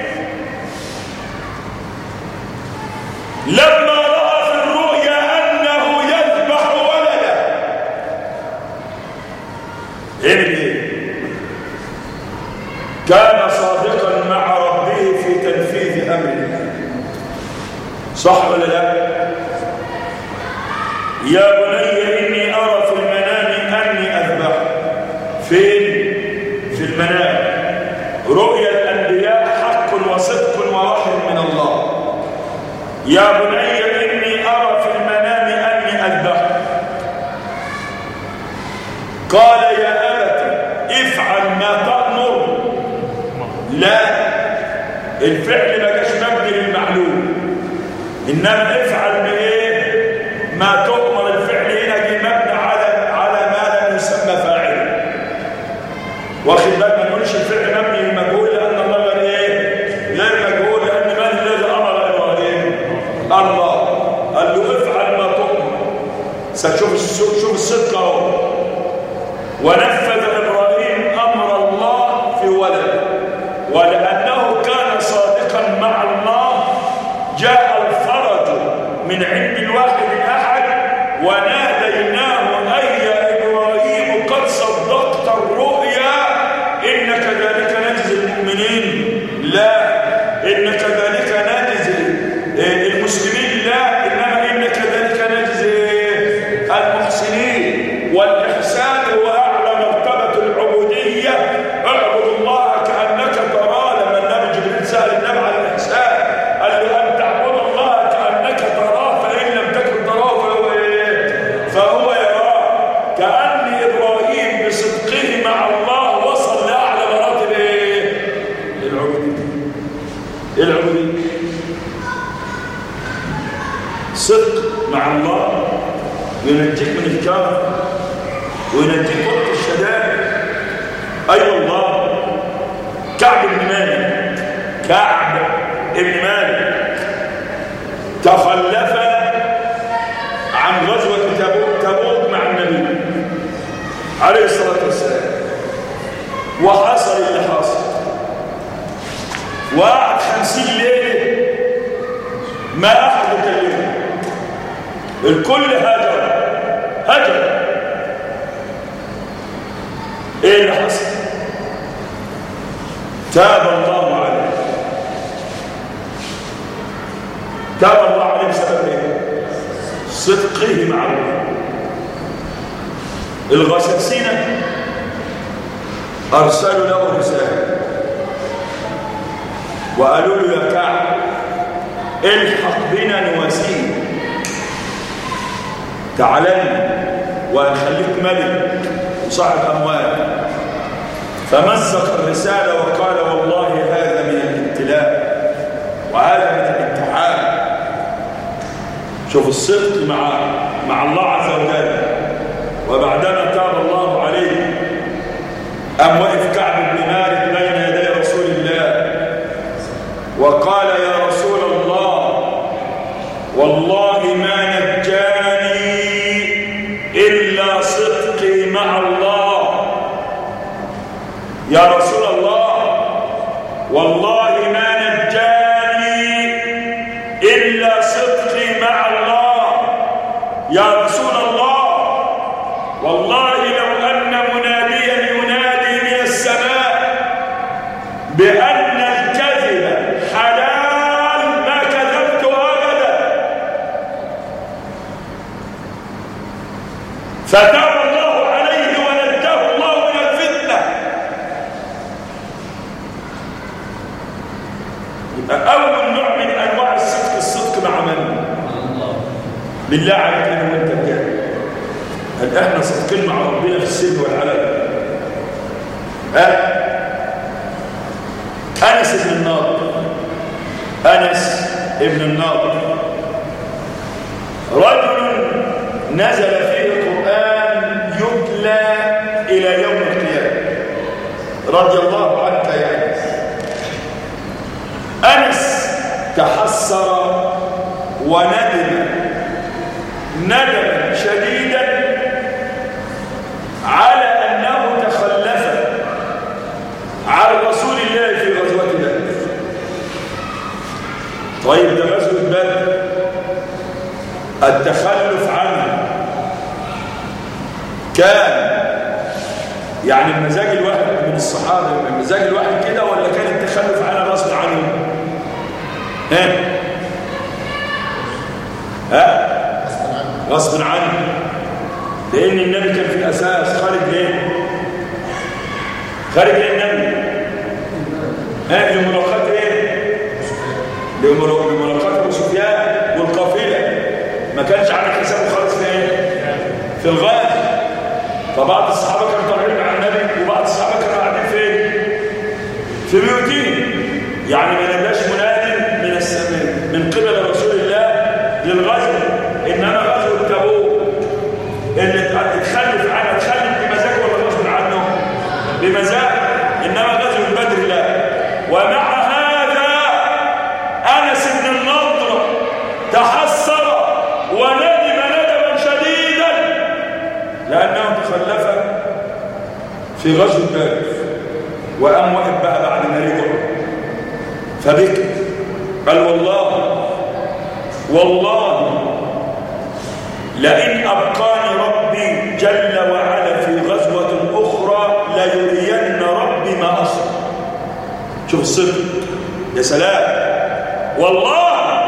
لما رأى في الرؤيا أنه يذبح ولده ايه؟ كان صادقا مع ربه في تنفيذ أمره. صح ولا لا؟ يا بني إني أرى في المنام أني أذبح. فين؟ في المنام. رؤيا الأنبياء حق وصدق ووحي من الله. يا بني إني أرى في المنام أني أذبح. قال يا أبت افعل ما تأمر. لا، الفعل ما جاش مبني للمعلوم، إنما افعل بإيه؟ ما تؤمر. الفعل هنا جه مبني على على ما لم يسمى فاعله. واخد بالك ما نقولش الفعل مبني للمجهول لأن الله غير إيه؟ غير مجهول، لأن من الذي أمر إبراهيم؟ الله. قال له افعل ما تؤمر. ستشوف شوف الصدق أهو. ونفذ إبراهيم أمر الله في ولده، ولأنه كان صادقا مع الله جاء الفرج من عند الواحد الأحد وناديناه أي يا إبراهيم قد صدقت الرؤيا إن كذلك نجزي المؤمنين. لا، إن كذلك نجزي المسلمين. لا، إنما إن كذلك نجزي المحسنين. والإحسان هو أعلى مرتبة العبودية. اعبد الله كأنك تراه. لما النبي جبريل سأل النبي عن الإحسان قال له أن تعبد الله كأنك تراه فإن لم تكن تراه فهو إيه؟ فهو يراه. كأن إبراهيم بصدقه مع الله وصل لأعلى مراتب إيه؟ العبودية. العبودية صدق مع الله ينجيك من الكافر وينجيك وقت الشدائد. أي أيوة والله. كعب بن مالك كعب بن مالك تخلف عن غزوة تبوك تبوك مع النبي عليه الصلاة والسلام، وحصل اللي حصل، وقعد خمسين ليلة ما أحد يكلمه، الكل هجر هجر. ايه اللي حصل؟ تاب الله عليه. تاب الله عليه بسبب ايه؟ صدقه مع الله. الغساسنة ارسلوا له رسالة وقالوا له يا كعب الحق بنا نواسيك، تعالى وهنخليك ملك وصاحب اموال. فمزق الرساله وقال والله هذا من الابتلاء وهذا من الامتحان. شوف الصدق مع مع الله عز وجل. وبعدما تاب الله عليه قام وقف كعب بن مالك بين يدي رسول الله وقال يا رسول الله والله ما نجاني إلا صدقي مع الله. يا رسول الله والله ما نجاني إلا صدقي مع الله. يا رسول الله والله لو أن مناديا ينادي من السماء بأن الكذب حلال بالله عليك انا وانت بجد، هل احنا صادقين مع ربنا في السر والعلن؟ ها؟ انس بن النضر، انس بن النضر رجل نزل فيه القرآن يتلى الى يوم القيامه، رضي الله عنك يا انس. انس تحسر وندم ندما شديدا على انه تخلف عن رسول الله في غزوه بدر. طيب ده غزوه بدر التخلف عنه كان يعني المزاج الواحد من الصحابه، المزاج الواحد كده، ولا كان التخلف عنه غصب عنه؟ ها ها غصب عنه، لان النبي كان في الاساس خارج ليه؟ خارج ليه النبي؟ ها لملاقات ايه؟ لملاقات ابو سفيان والقافله، ما كانش عامل حسابه خالص في ايه؟ في الغاز. فبعض الصحابه كانوا طالعين مع النبي وبعض الصحابه كانوا قاعدين فين؟ في بيوتهم، يعني ما نبقاش منادي من السماء من قبل رسول الله للغزو، انما غزوه تبوك اللي تخلف عنها تخلف بمزاج ولا غصب عنه؟ بمزاج. انما غزوه بدر لا. ومع هذا انس بن النضر تحسر وندم ندما شديدا لانه تخلف في غزوه بدر، وقام واقف بقى بعد ما رجعوا فبكى قال والله والله لئن أبقاني ربي جل وعلا في غزوة أخرى ليرين ربي ما أصنع. شوف الصدق يا سلام، والله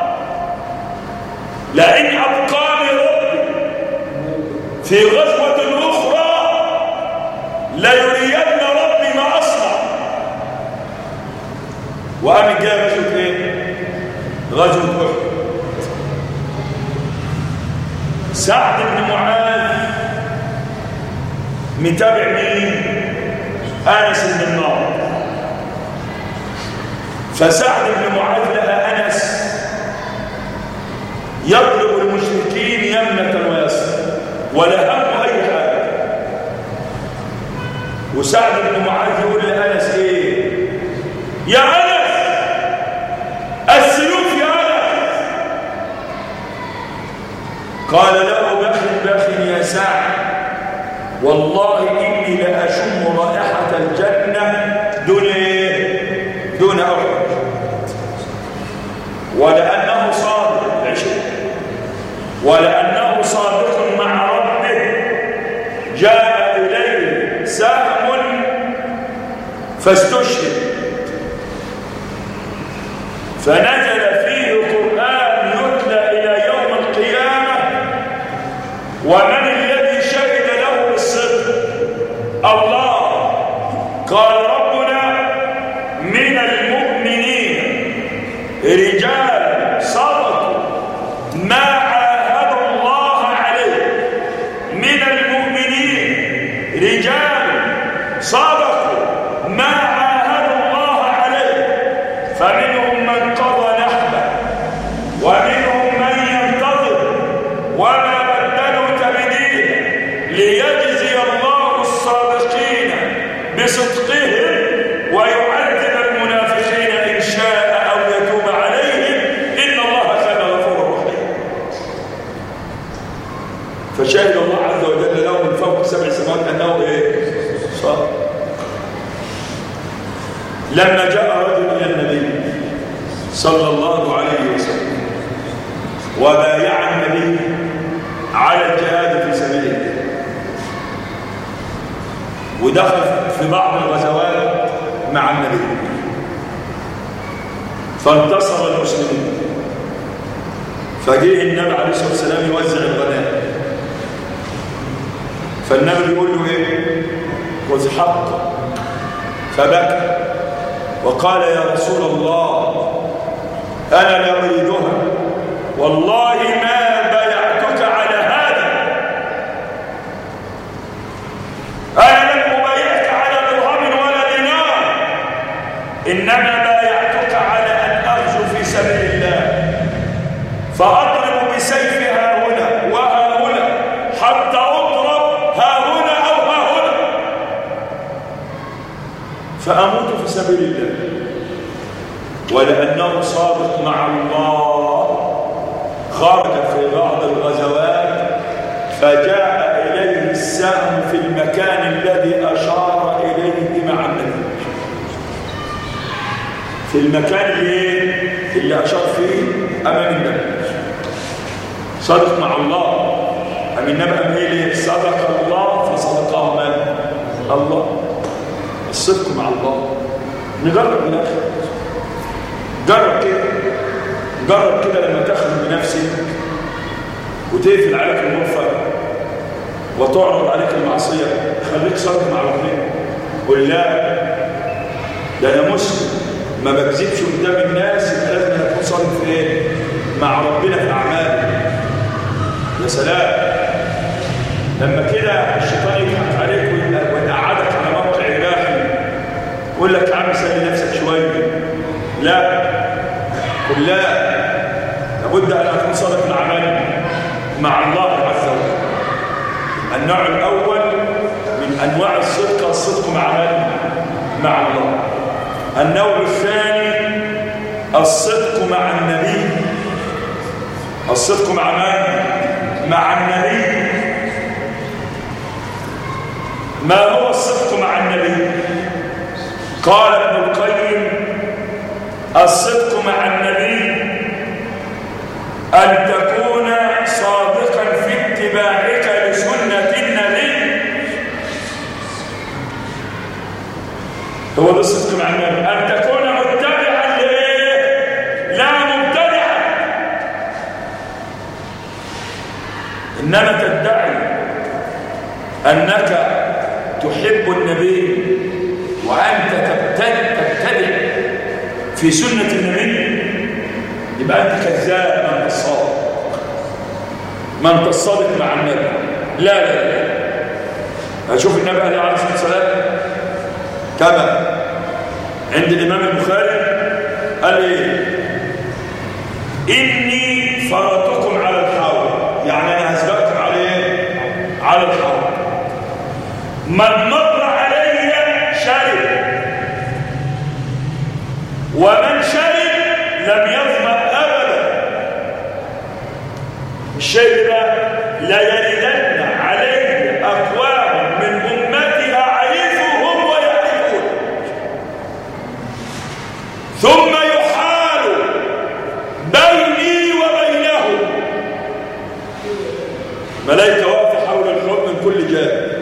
لئن أبقاني ربي في غزوة أخرى ليرين ربي ما أصنع. وقام جاء غزوة ايه؟ غزوة أحد. سعد بن معاذ متابع مين؟ أنس بن النضر. فسعد بن معاذ لقى أنس يضرب المشركين يمنة ويسرا ولا هم أي حاجة. وسعد بن معاذ يقول لأنس إيه؟ يا أنس السيوف يا أنس. قال له بخ بخ يا سعد والله إني لأشم رائحة الجنة دون دون أحد. ولأنه صادق ولأنه صادق مع ربه جاء إليه سهم فاستشهد، فنزل فيه قرآن يتلى إلى يوم القيامة. ومن الذي شهد له بالصدق؟ الله. قال ربنا من المؤمنين رجال صدقوا ما عاهدوا الله عليه. من المؤمنين رجال صدقوا ما عاهدوا الله عليه، فمنهم من قضى نحبه ومنهم من ينتظر وما بدلوا تبديلا ليجزي الله الصادقين بصدقهم ويعذب المنافقين إن شاء أو يتوب عليهم إن الله كان غفورا رحيما. فشهد الله عز وجل له من فوق سبع سماوات أنه إيه؟ صادق. لما جاء رجل إلى النبي صلى الله عليه وسلم وبايع النبي على الجهاد في سبيله، ودخل في بعض الغزوات مع النبي فانتصر المسلمين، فجاء النبي عليه الصلاة والسلام يوزع الغنائم، فالنبي يقول له ايه؟ خذ حقك. فبكى وقال يا رسول الله أنا لا أريدها، والله ما بايع إنما بايعتك على أن أغزو في سبيل الله، فأضرب بسيف ها هنا وها هنا حتى أضرب ها هنا أو ها هنا، فأموت في سبيل الله. ولأنه صادق مع الله خرج في بعض الغزوات فجاء إليه السهم في المكان الذي أشار إليه مع النبي، في المكان اللي, اللي أشار فيه أمام النبي. صادق مع الله، أم النبي أم إيه؟ صدق الله فصدقه من؟ الله. الصدق مع الله. نجرب الآخر، جرب كده، جرب كده لما تخلو بنفسك وتقفل عليك المغفر وتعرض عليك المعصية، خليك صادق مع ربنا. قل لا، ده أنا مسلم ما بكذبش قدام الناس، يبقى لازم أكون صادق في إيه؟ مع ربنا في أعمالي. يا سلام لما كده الشيطان يضحك عليك ويقعدك على موقع إباحي يقول لك يا عم سلي نفسك شوية. لا، قل لا، لابد أن أكون صادق مع من؟ مع الله عز وجل. النوع الأول من أنواع الصدق الصدق مع من؟ مع الله. النوع الثاني الصدق مع النبي. الصدق مع من؟ مع النبي. ما هو الصدق مع النبي؟ قال ابن القيم الصدق مع النبي أن تكون صادقا في اتباعك لسنة النبي. هو ده الصدق مع النبي، أن تكون متبعا لإيه؟ لا مبتدعا. إنما تدعي أنك تحب النبي وأنت تبتدع في سنة النبي، يبقى أنت كذاب. من الصادق، من الصادق مع النبي. لا لا لا، أشوف النبي عليه الصلاة والسلام كما عند الإمام البخاري قال إيه؟ إني فرطكم على الحوض، يعني أنا هسبقكم على إيه؟ على الحوض. من مر علي شرب، ومن شرب لم يظمأ أبدا. الشيء ده لا يردن عليه أقوام من أمتي أعرفهم ويعرفون، ثم يحال بيني وبينهم ملائكة واقفة حول الحوض من كل جانب.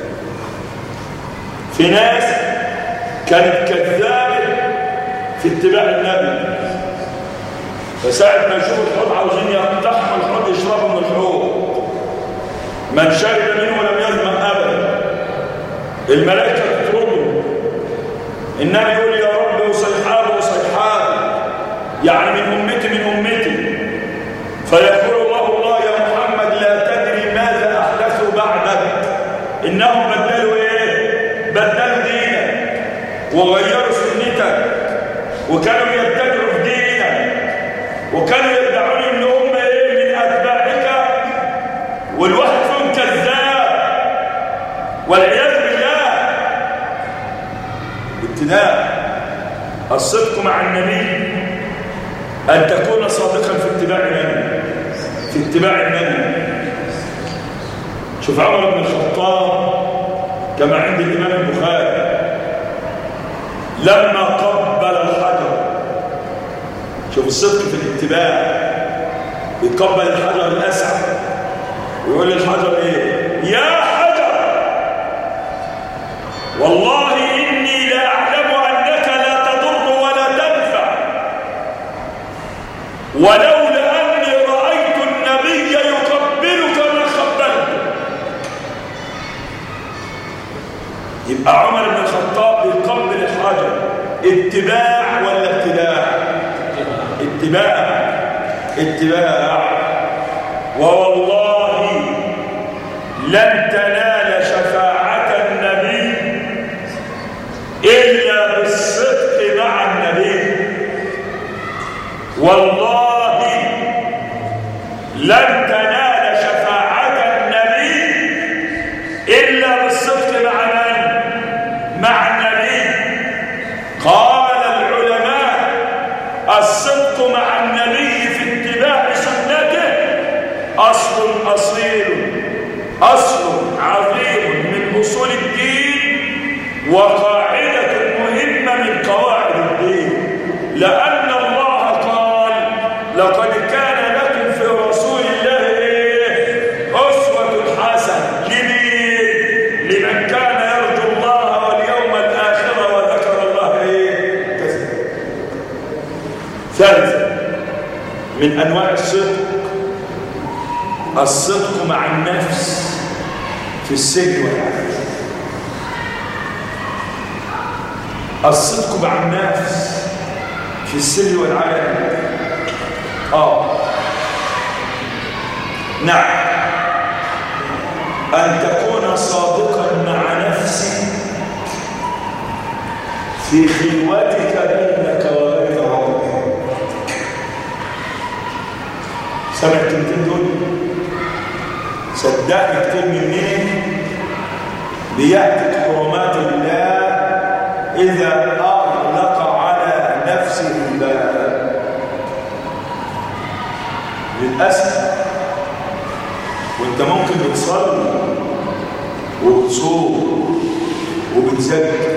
في ناس كانت كذابة في اتباع النبي، فساعة ما يشوفوا الحوض عاوزين يقتحموا الحوض يشربوا من الحوض. من شرب منه لم يظمأ أبدا. الملائكة تطرده، النبي يقول يا رب وصيحاب وصيحاب، يعني من أمتي من أمتي. فيقول الله الله يا محمد لا تدري ماذا أحدثوا بعدك، إنهم بدلوا إيه؟ بدلوا دينك وغيروا سنتك، وكانوا يبتدعوا في دينك، وكانوا يدعون ان هم ايه؟ من اتباعك، والواحد فيهم كذاب والعياذ بالله. ابتداء الصدق مع النبي ان تكون صادقا في اتباع النبي، في اتباع النبي. شوف عمر بن الخطاب كما عند الامام البخاري لما قبل الحجر، شوف الصدق في الاتباع، يقبل الحجر الأسعد ويقول للحجر ايه؟ يا حجر والله إني لا أعلم أنك لا تضر ولا تنفع، ولولا أني رأيت النبي يقبلك ما قبلته. يبقى عمر بن الخطاب يقبل الحجر اتباع ولا ابتداع؟ اتباع، اتباع. ووالله لن تنال شفاعة النبي إلا بالصدق مع لمن كان يرجو الله واليوم الآخر وذكر الله إيه؟ كثيرا. ثالثا من أنواع الصدق الصدق مع النفس في السر والعلن. الصدق مع النفس في السر والعلن. آه نعم، أن تكون صادقا مع نفسك في خلوتك بينك وبين ربك. سمعت الكلمتين دول؟ صدقني كتير منين بيأتي حرمات الله إذا أغلق على نفسه الباب. للأسف وانت ممكن بتصلي وبتصوم وبتزكي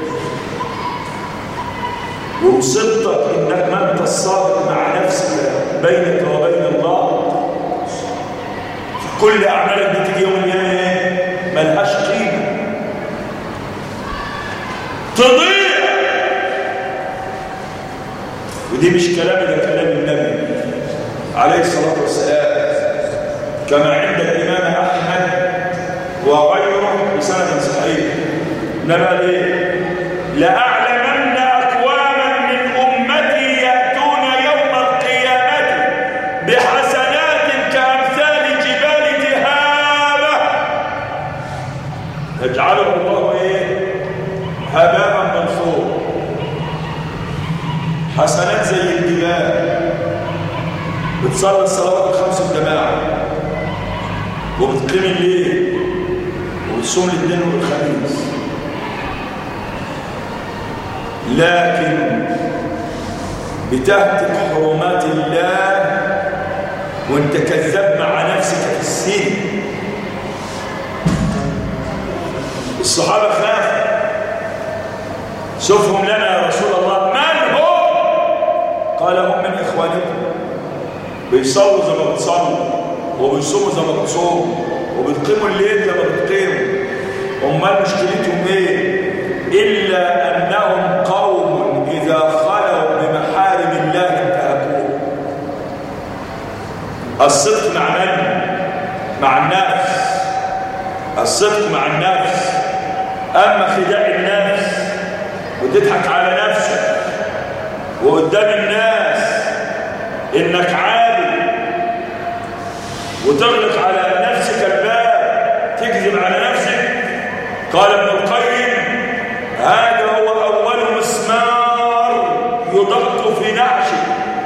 وبصدقك انك ما انت الصادق مع نفسك بينك وبين الله، كل اعمالك بتيجي يوم القيامه ملهاش قيمه، تضيع. ودي مش كلامي، ده كلام النبي عليه الصلاه والسلام كما عند الإمام أحمد وغيره بسند صحيح. نبأ ليه؟ لأعلمن أقواما من أمتي يأتون يوم القيامة بحسنات كأمثال جبال تهامة يجعله الله إيه؟ هباء منثورا. حسنات زي الجبال، بتصلي الصلوات الخمس الجماعة وبتقيم الليل وبتصوم الاثنين والخميس، لكن بتهتك حرمات الله وانت كذاب مع نفسك في السن. الصحابة خافوا، شوفهم لنا يا رسول الله، من هم؟ قال هم من إخوانكم، بيصلوا زي ما بتصلوا وبيصوموا زي ما بتصوموا وبتقيموا الليل زي ما بتقيموا. امال مشكلتهم ايه؟ الا انهم قوم اذا خلوا بمحارم الله انتهكوه. الصدق مع من؟ مع النفس. الصدق مع النفس. اما خداع النفس وتضحك على نفسك وقدام الناس انك عادل وتغلق على نفسك الباب، تكذب على نفسك. قال ابن القيم هذا هو أول مسمار يدق في نعشك.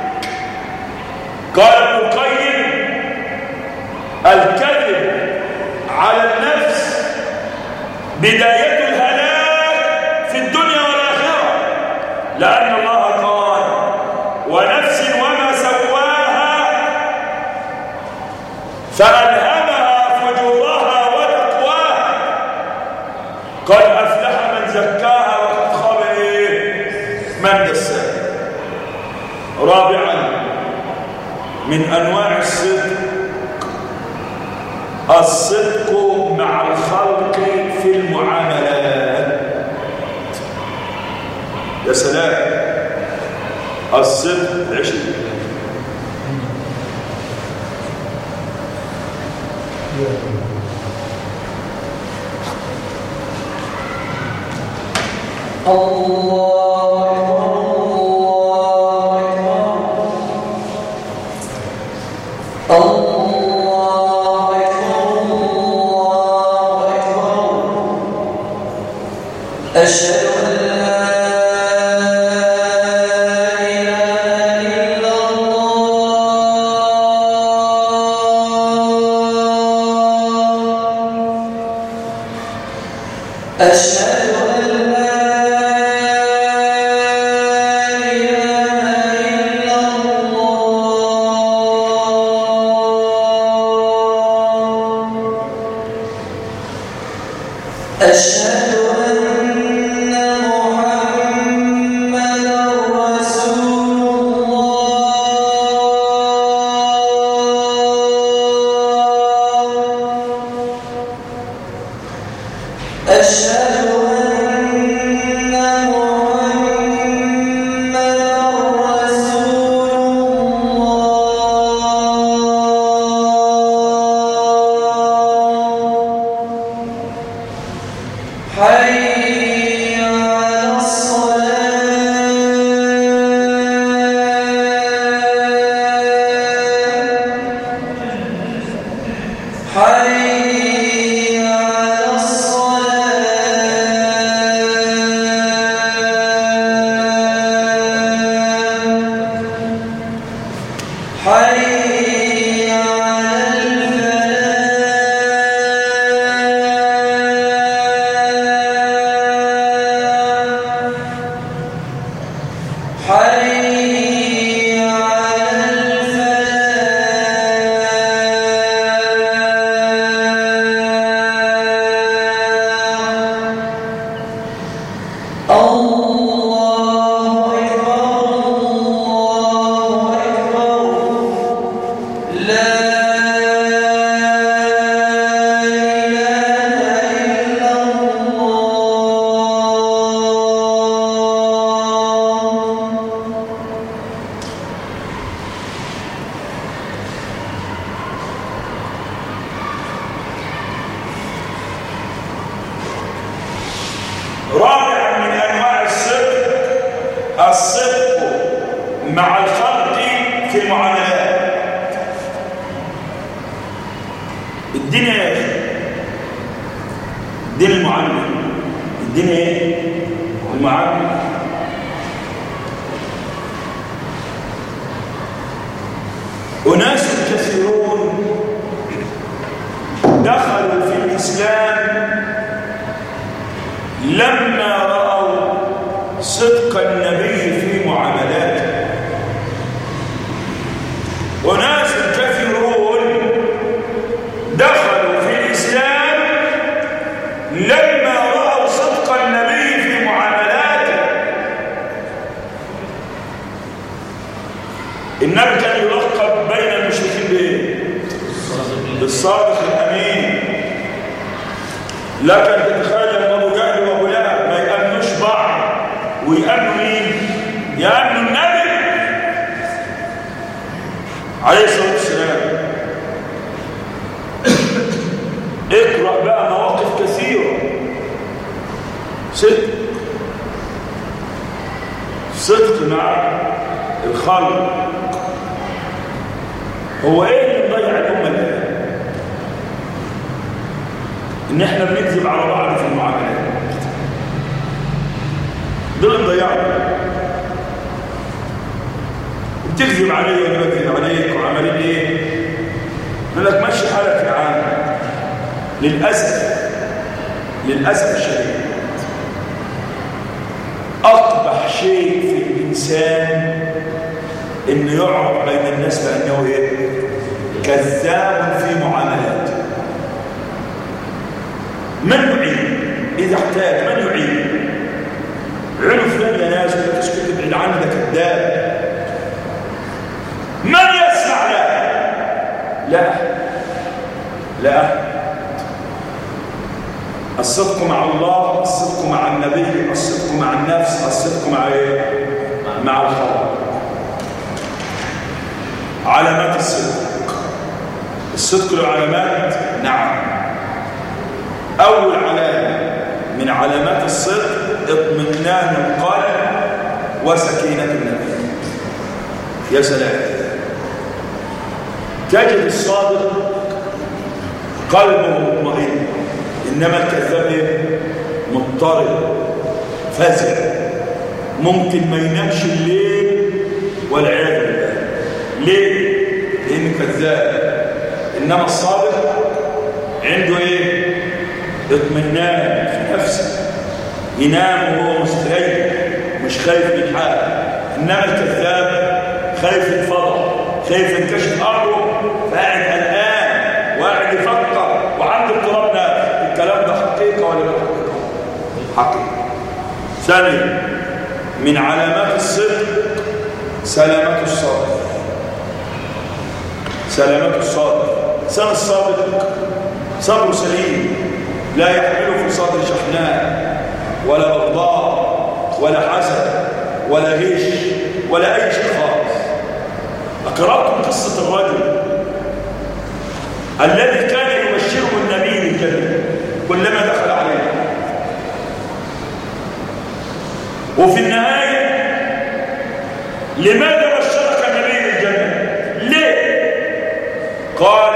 قال ابن القيم الكذب على النفس بداية الهلاك في الدنيا والآخرة، لأن الله قال ونفس وما سواها فألهمها فجورها وتقواها قد أفلح من زكاها وقد خاب من دساها. رابعا من أنواع الصدق الصدق مع الخلق في المعاملات. يا سلام، الصدق عشق. الله أكبر الله أكبر الله أكبر أشهد أن لا أشهد أن لا إله إلا الله أشهد أن محمدا رسول الله أشهد أن محمدًا رسول الله. حي على الصلاة. حي على الصلاة. حي على الفلاح. حي على الفلاح. الله أكبر، الله أكبر، لا إله إلا الله. رابعا من انواع الصدق الصدق مع الخلق في المعاملات. الدنيا يا اخي، الدين المعامله، الدين ايه؟ المعامله. اناس كثيرون دخلوا في الاسلام لما رأوا صدق النبي في معاملاته. وناس كثيرون دخلوا في الإسلام لما رأوا صدق النبي في معاملاته. النبي كان يلقب بين المشركين بإيه؟ بالصادق الأمين. لكن تتخيل أبو جهل وأبو لهب ما يأمنوش بعض ويأمنوا مين؟ يأمنوا النبي عليه الصلاة والسلام. اقرأ بقى مواقف كثيرة صدق صدق مع الخلق. هو ايه اللي مضيع الأمة الآن؟ ان احنا بنكذب على بعض في المعاملات. دول مضيعنا. بتكذب علي وانا بكذب عليك وعمالين ايه؟ يقول لك ماشي حالك يا عم. للاسف للاسف الشديد اقبح شيء في الانسان انه يعرف بين الناس بانه ايه؟ كذاب في معاملاته. من يعين إذا احتاج؟ من يعين؟ علو فلان يا ناس ولا تسكت ابعد عنه ده كذاب. من يسمع له؟ لا لا. الصدق مع الله، الصدق مع النبي، الصدق مع النفس، الصدق مع ايه؟ مع الخلق. علامات الصدق. الصدق له علامات؟ نعم. أول علامة من علامات الصدق اطمئنان القلب وسكينة النفس. يا سلام. تجد الصادق قلبه مطمئن، إنما الكذاب مضطرب فزع، ممكن ما ينامش الليل والعياذ بالله. ليه؟ لأنه كذاب. إنما الصادق عنده إيه؟ اطمئنان في نفسه، ينام وهو مستريح مش خايف من حاجه. انما الكذاب خايف يتفضح، خايف ينكشف امره، فقاعد قلقان وقاعد يفكر وعنده اضطراب نفسي. الكلام ده حقيقه ولا لا حقيقه؟ حقيقه. ثانيا من علامات الصدق سلامة الصادق. سلامة الصادق. سن الصادق صبره سليم، لا يحمل في صدر شحناء ولا بغضاء ولا حسد ولا غش ولا أي شيء خالص. أقرأتم قصة الرجل الذي كان يبشره النبي بالجنة كلما دخل عليه، وفي النهاية لماذا بشرك النبي بالجنة؟ ليه؟ قال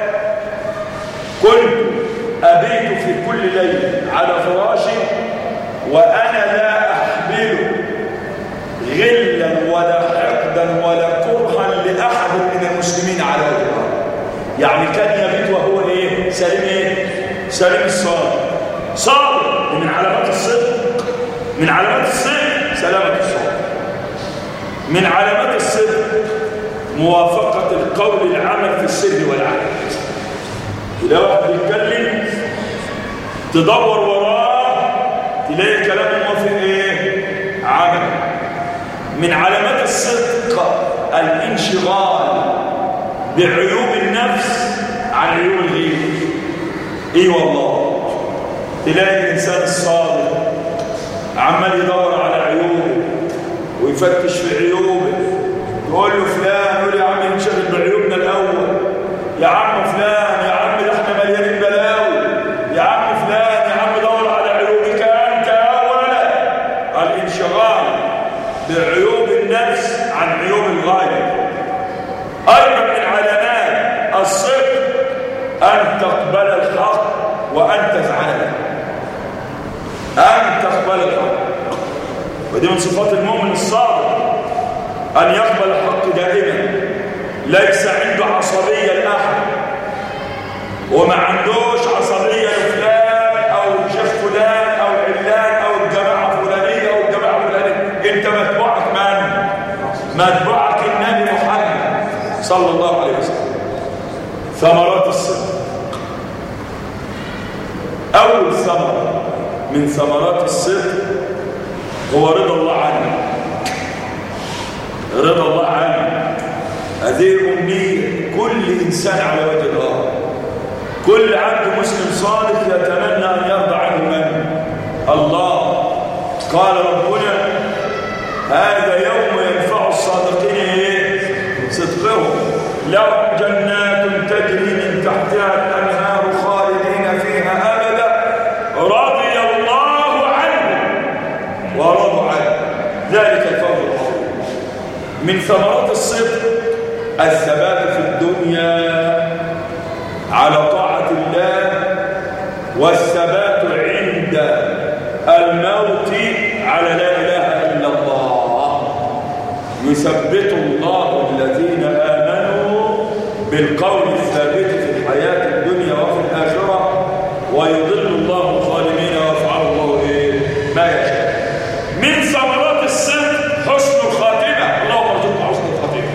كنت أبيت في كل ليلة على فراشي وأنا لا أحمل غلا ولا حقدا ولا كرها لأحد من المسلمين على وجه الأرض. يعني كان يبيت وهو إيه؟ سليم إيه؟ سليم الصادق. صادق من علامات الصدق، من علامات الصدق سلامة الصدق، من علامات الصدق موافقة القول العمل في السر والعمل. إذا واحد بيتكلم تدور وراه تلاقي كلامه موافق ايه؟ عمل. من علامات الصدق الانشغال بعيوب النفس عن عيوب الغير. ايه والله تلاقي الانسان الصادق عمال يدور على عيوبه ويفتش في عيوبه، يقول له فلان، يقول يا عم نشغل بعيوبنا الاول، يا عم فلان، يا عم ده احنا مليانين بلاوي، يا عم فلان، يا عم دور على عيوبك انت اولا. الانشغال بعيوب النفس عن عيوب الغايه. ايضا من علامات الصدق ان تقبل الحق وان تفعله، ان تقبل الحق. ودي من صفات المؤمن الصادق ان يقبل الحق دائما، ليس عنده عصبيه لاحد، وما عندوش عصبيه لفلان او شيخ فلان او علان او الجماعه الفلانيه او الجماعه الفلانيه. انت متبوعك من؟ متبوعك النبي محمد صلى الله عليه وسلم. ثمرات الصدق. اول ثمره من ثمرات الصدق هو رضا الله عنه. رضا الله عنه هذه أمنية كل إنسان على وجه الأرض. كل عبد مسلم صادق يتمنى أن يرضى عنه من؟ الله. قال ربنا هذا يوم ينفع الصادقين إيه؟ صدقهم، لهم جنات تجري من تحتها الأنهار خالدين فيها أبدا رضي الله عنه ورضوا عنه، ذلك الفضل العظيم. من ثمرات الصدق الثبات في الدنيا على طاعة الله، والثبات عند الموت على لا إله إلا الله. يثبت الله الذين آمنوا بالقول الثابت في الحياة الدنيا وفي الآخرة، ويضل الله الظالمين ويفعل الله إيه؟ ما يشاء. من ثمرات الصدق حسن الخاتمة. اللهم ارزقنا حسن الخاتمة.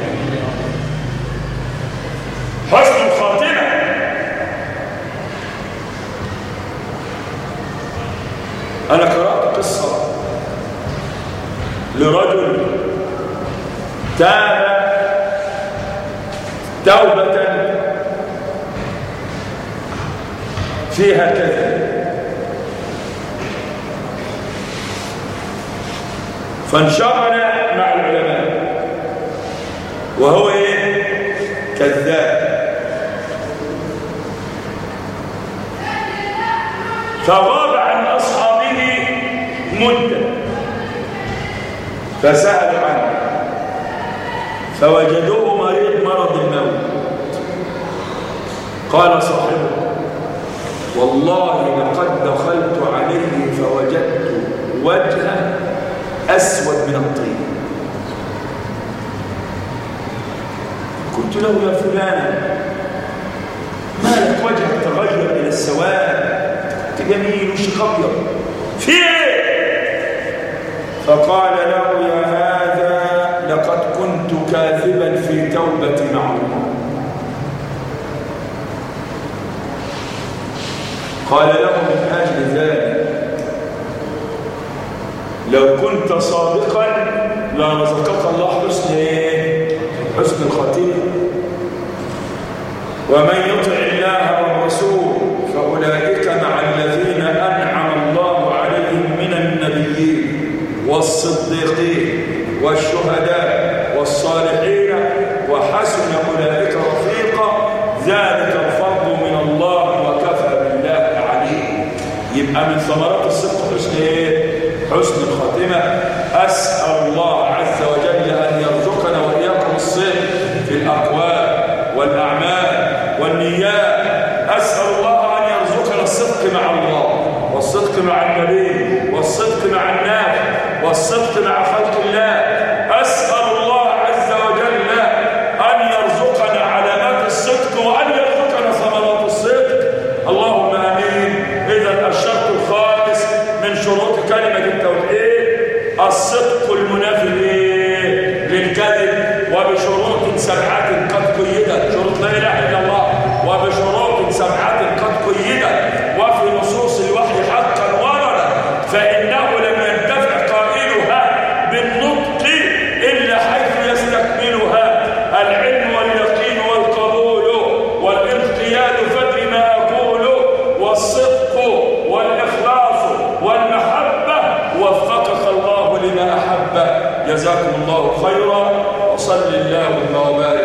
حسن الخاتمة أنا قرأت قصة لرجل تاب توبة فيها كذب، فانشغل مع العلماء وهو ايه؟ كذاب. فغاب عن اصحابه مده، فسألوا عنه فوجدوه مريض مرض الموت. قال صاحبه والله لقد دخلت عليه فوجدت وجهه أسود من الطين. قلت له يا فلان ما لك وجهك تغير إلى السواد، كنت جميل وشك أبيض في إيه؟ فقال له يا هذا لقد كنت كاذبا في توبتي مع الله. قال له من أجل ذلك لو كنت صادقا لرزقك الله حسن ايه؟ حسن الخاتمة. ومن يطع الله والرسول فأولئك مع الذين من ثمرات الصدق حسن ايه؟ حسن الخاتمة. أسأل الله عز وجل أن يرزقنا وإياكم الصدق في الأقوال والأعمال والنيات. أسأل الله أن يرزقنا الصدق مع الله، والصدق مع النبي، والصدق مع الناس، والصدق مع خلق الله. أسأل الله عز وجل أن يرزقنا علامات الصدق وأن يرزقنا ثمرات الصدق. اللهم آمين. إذا الشرط الخامس من شروط كلمة التوحيد الصدق المنافي للكذب، وبشروط سبعة قد قيدت، شروط لا إله إلا الله، وبشروط سبعة قد قيدت وفي نصوص الوحي حقا ورد، فإنه لم ينتفع قائلها بالنطق إلا حيث يستكملها العلم واليقين والقبول والانقياد فدر ما أقول والصدق والإخلاص والمحبة. وفقك الله لما أحب. جزاكم الله خيرا، وصل اللهم وبارك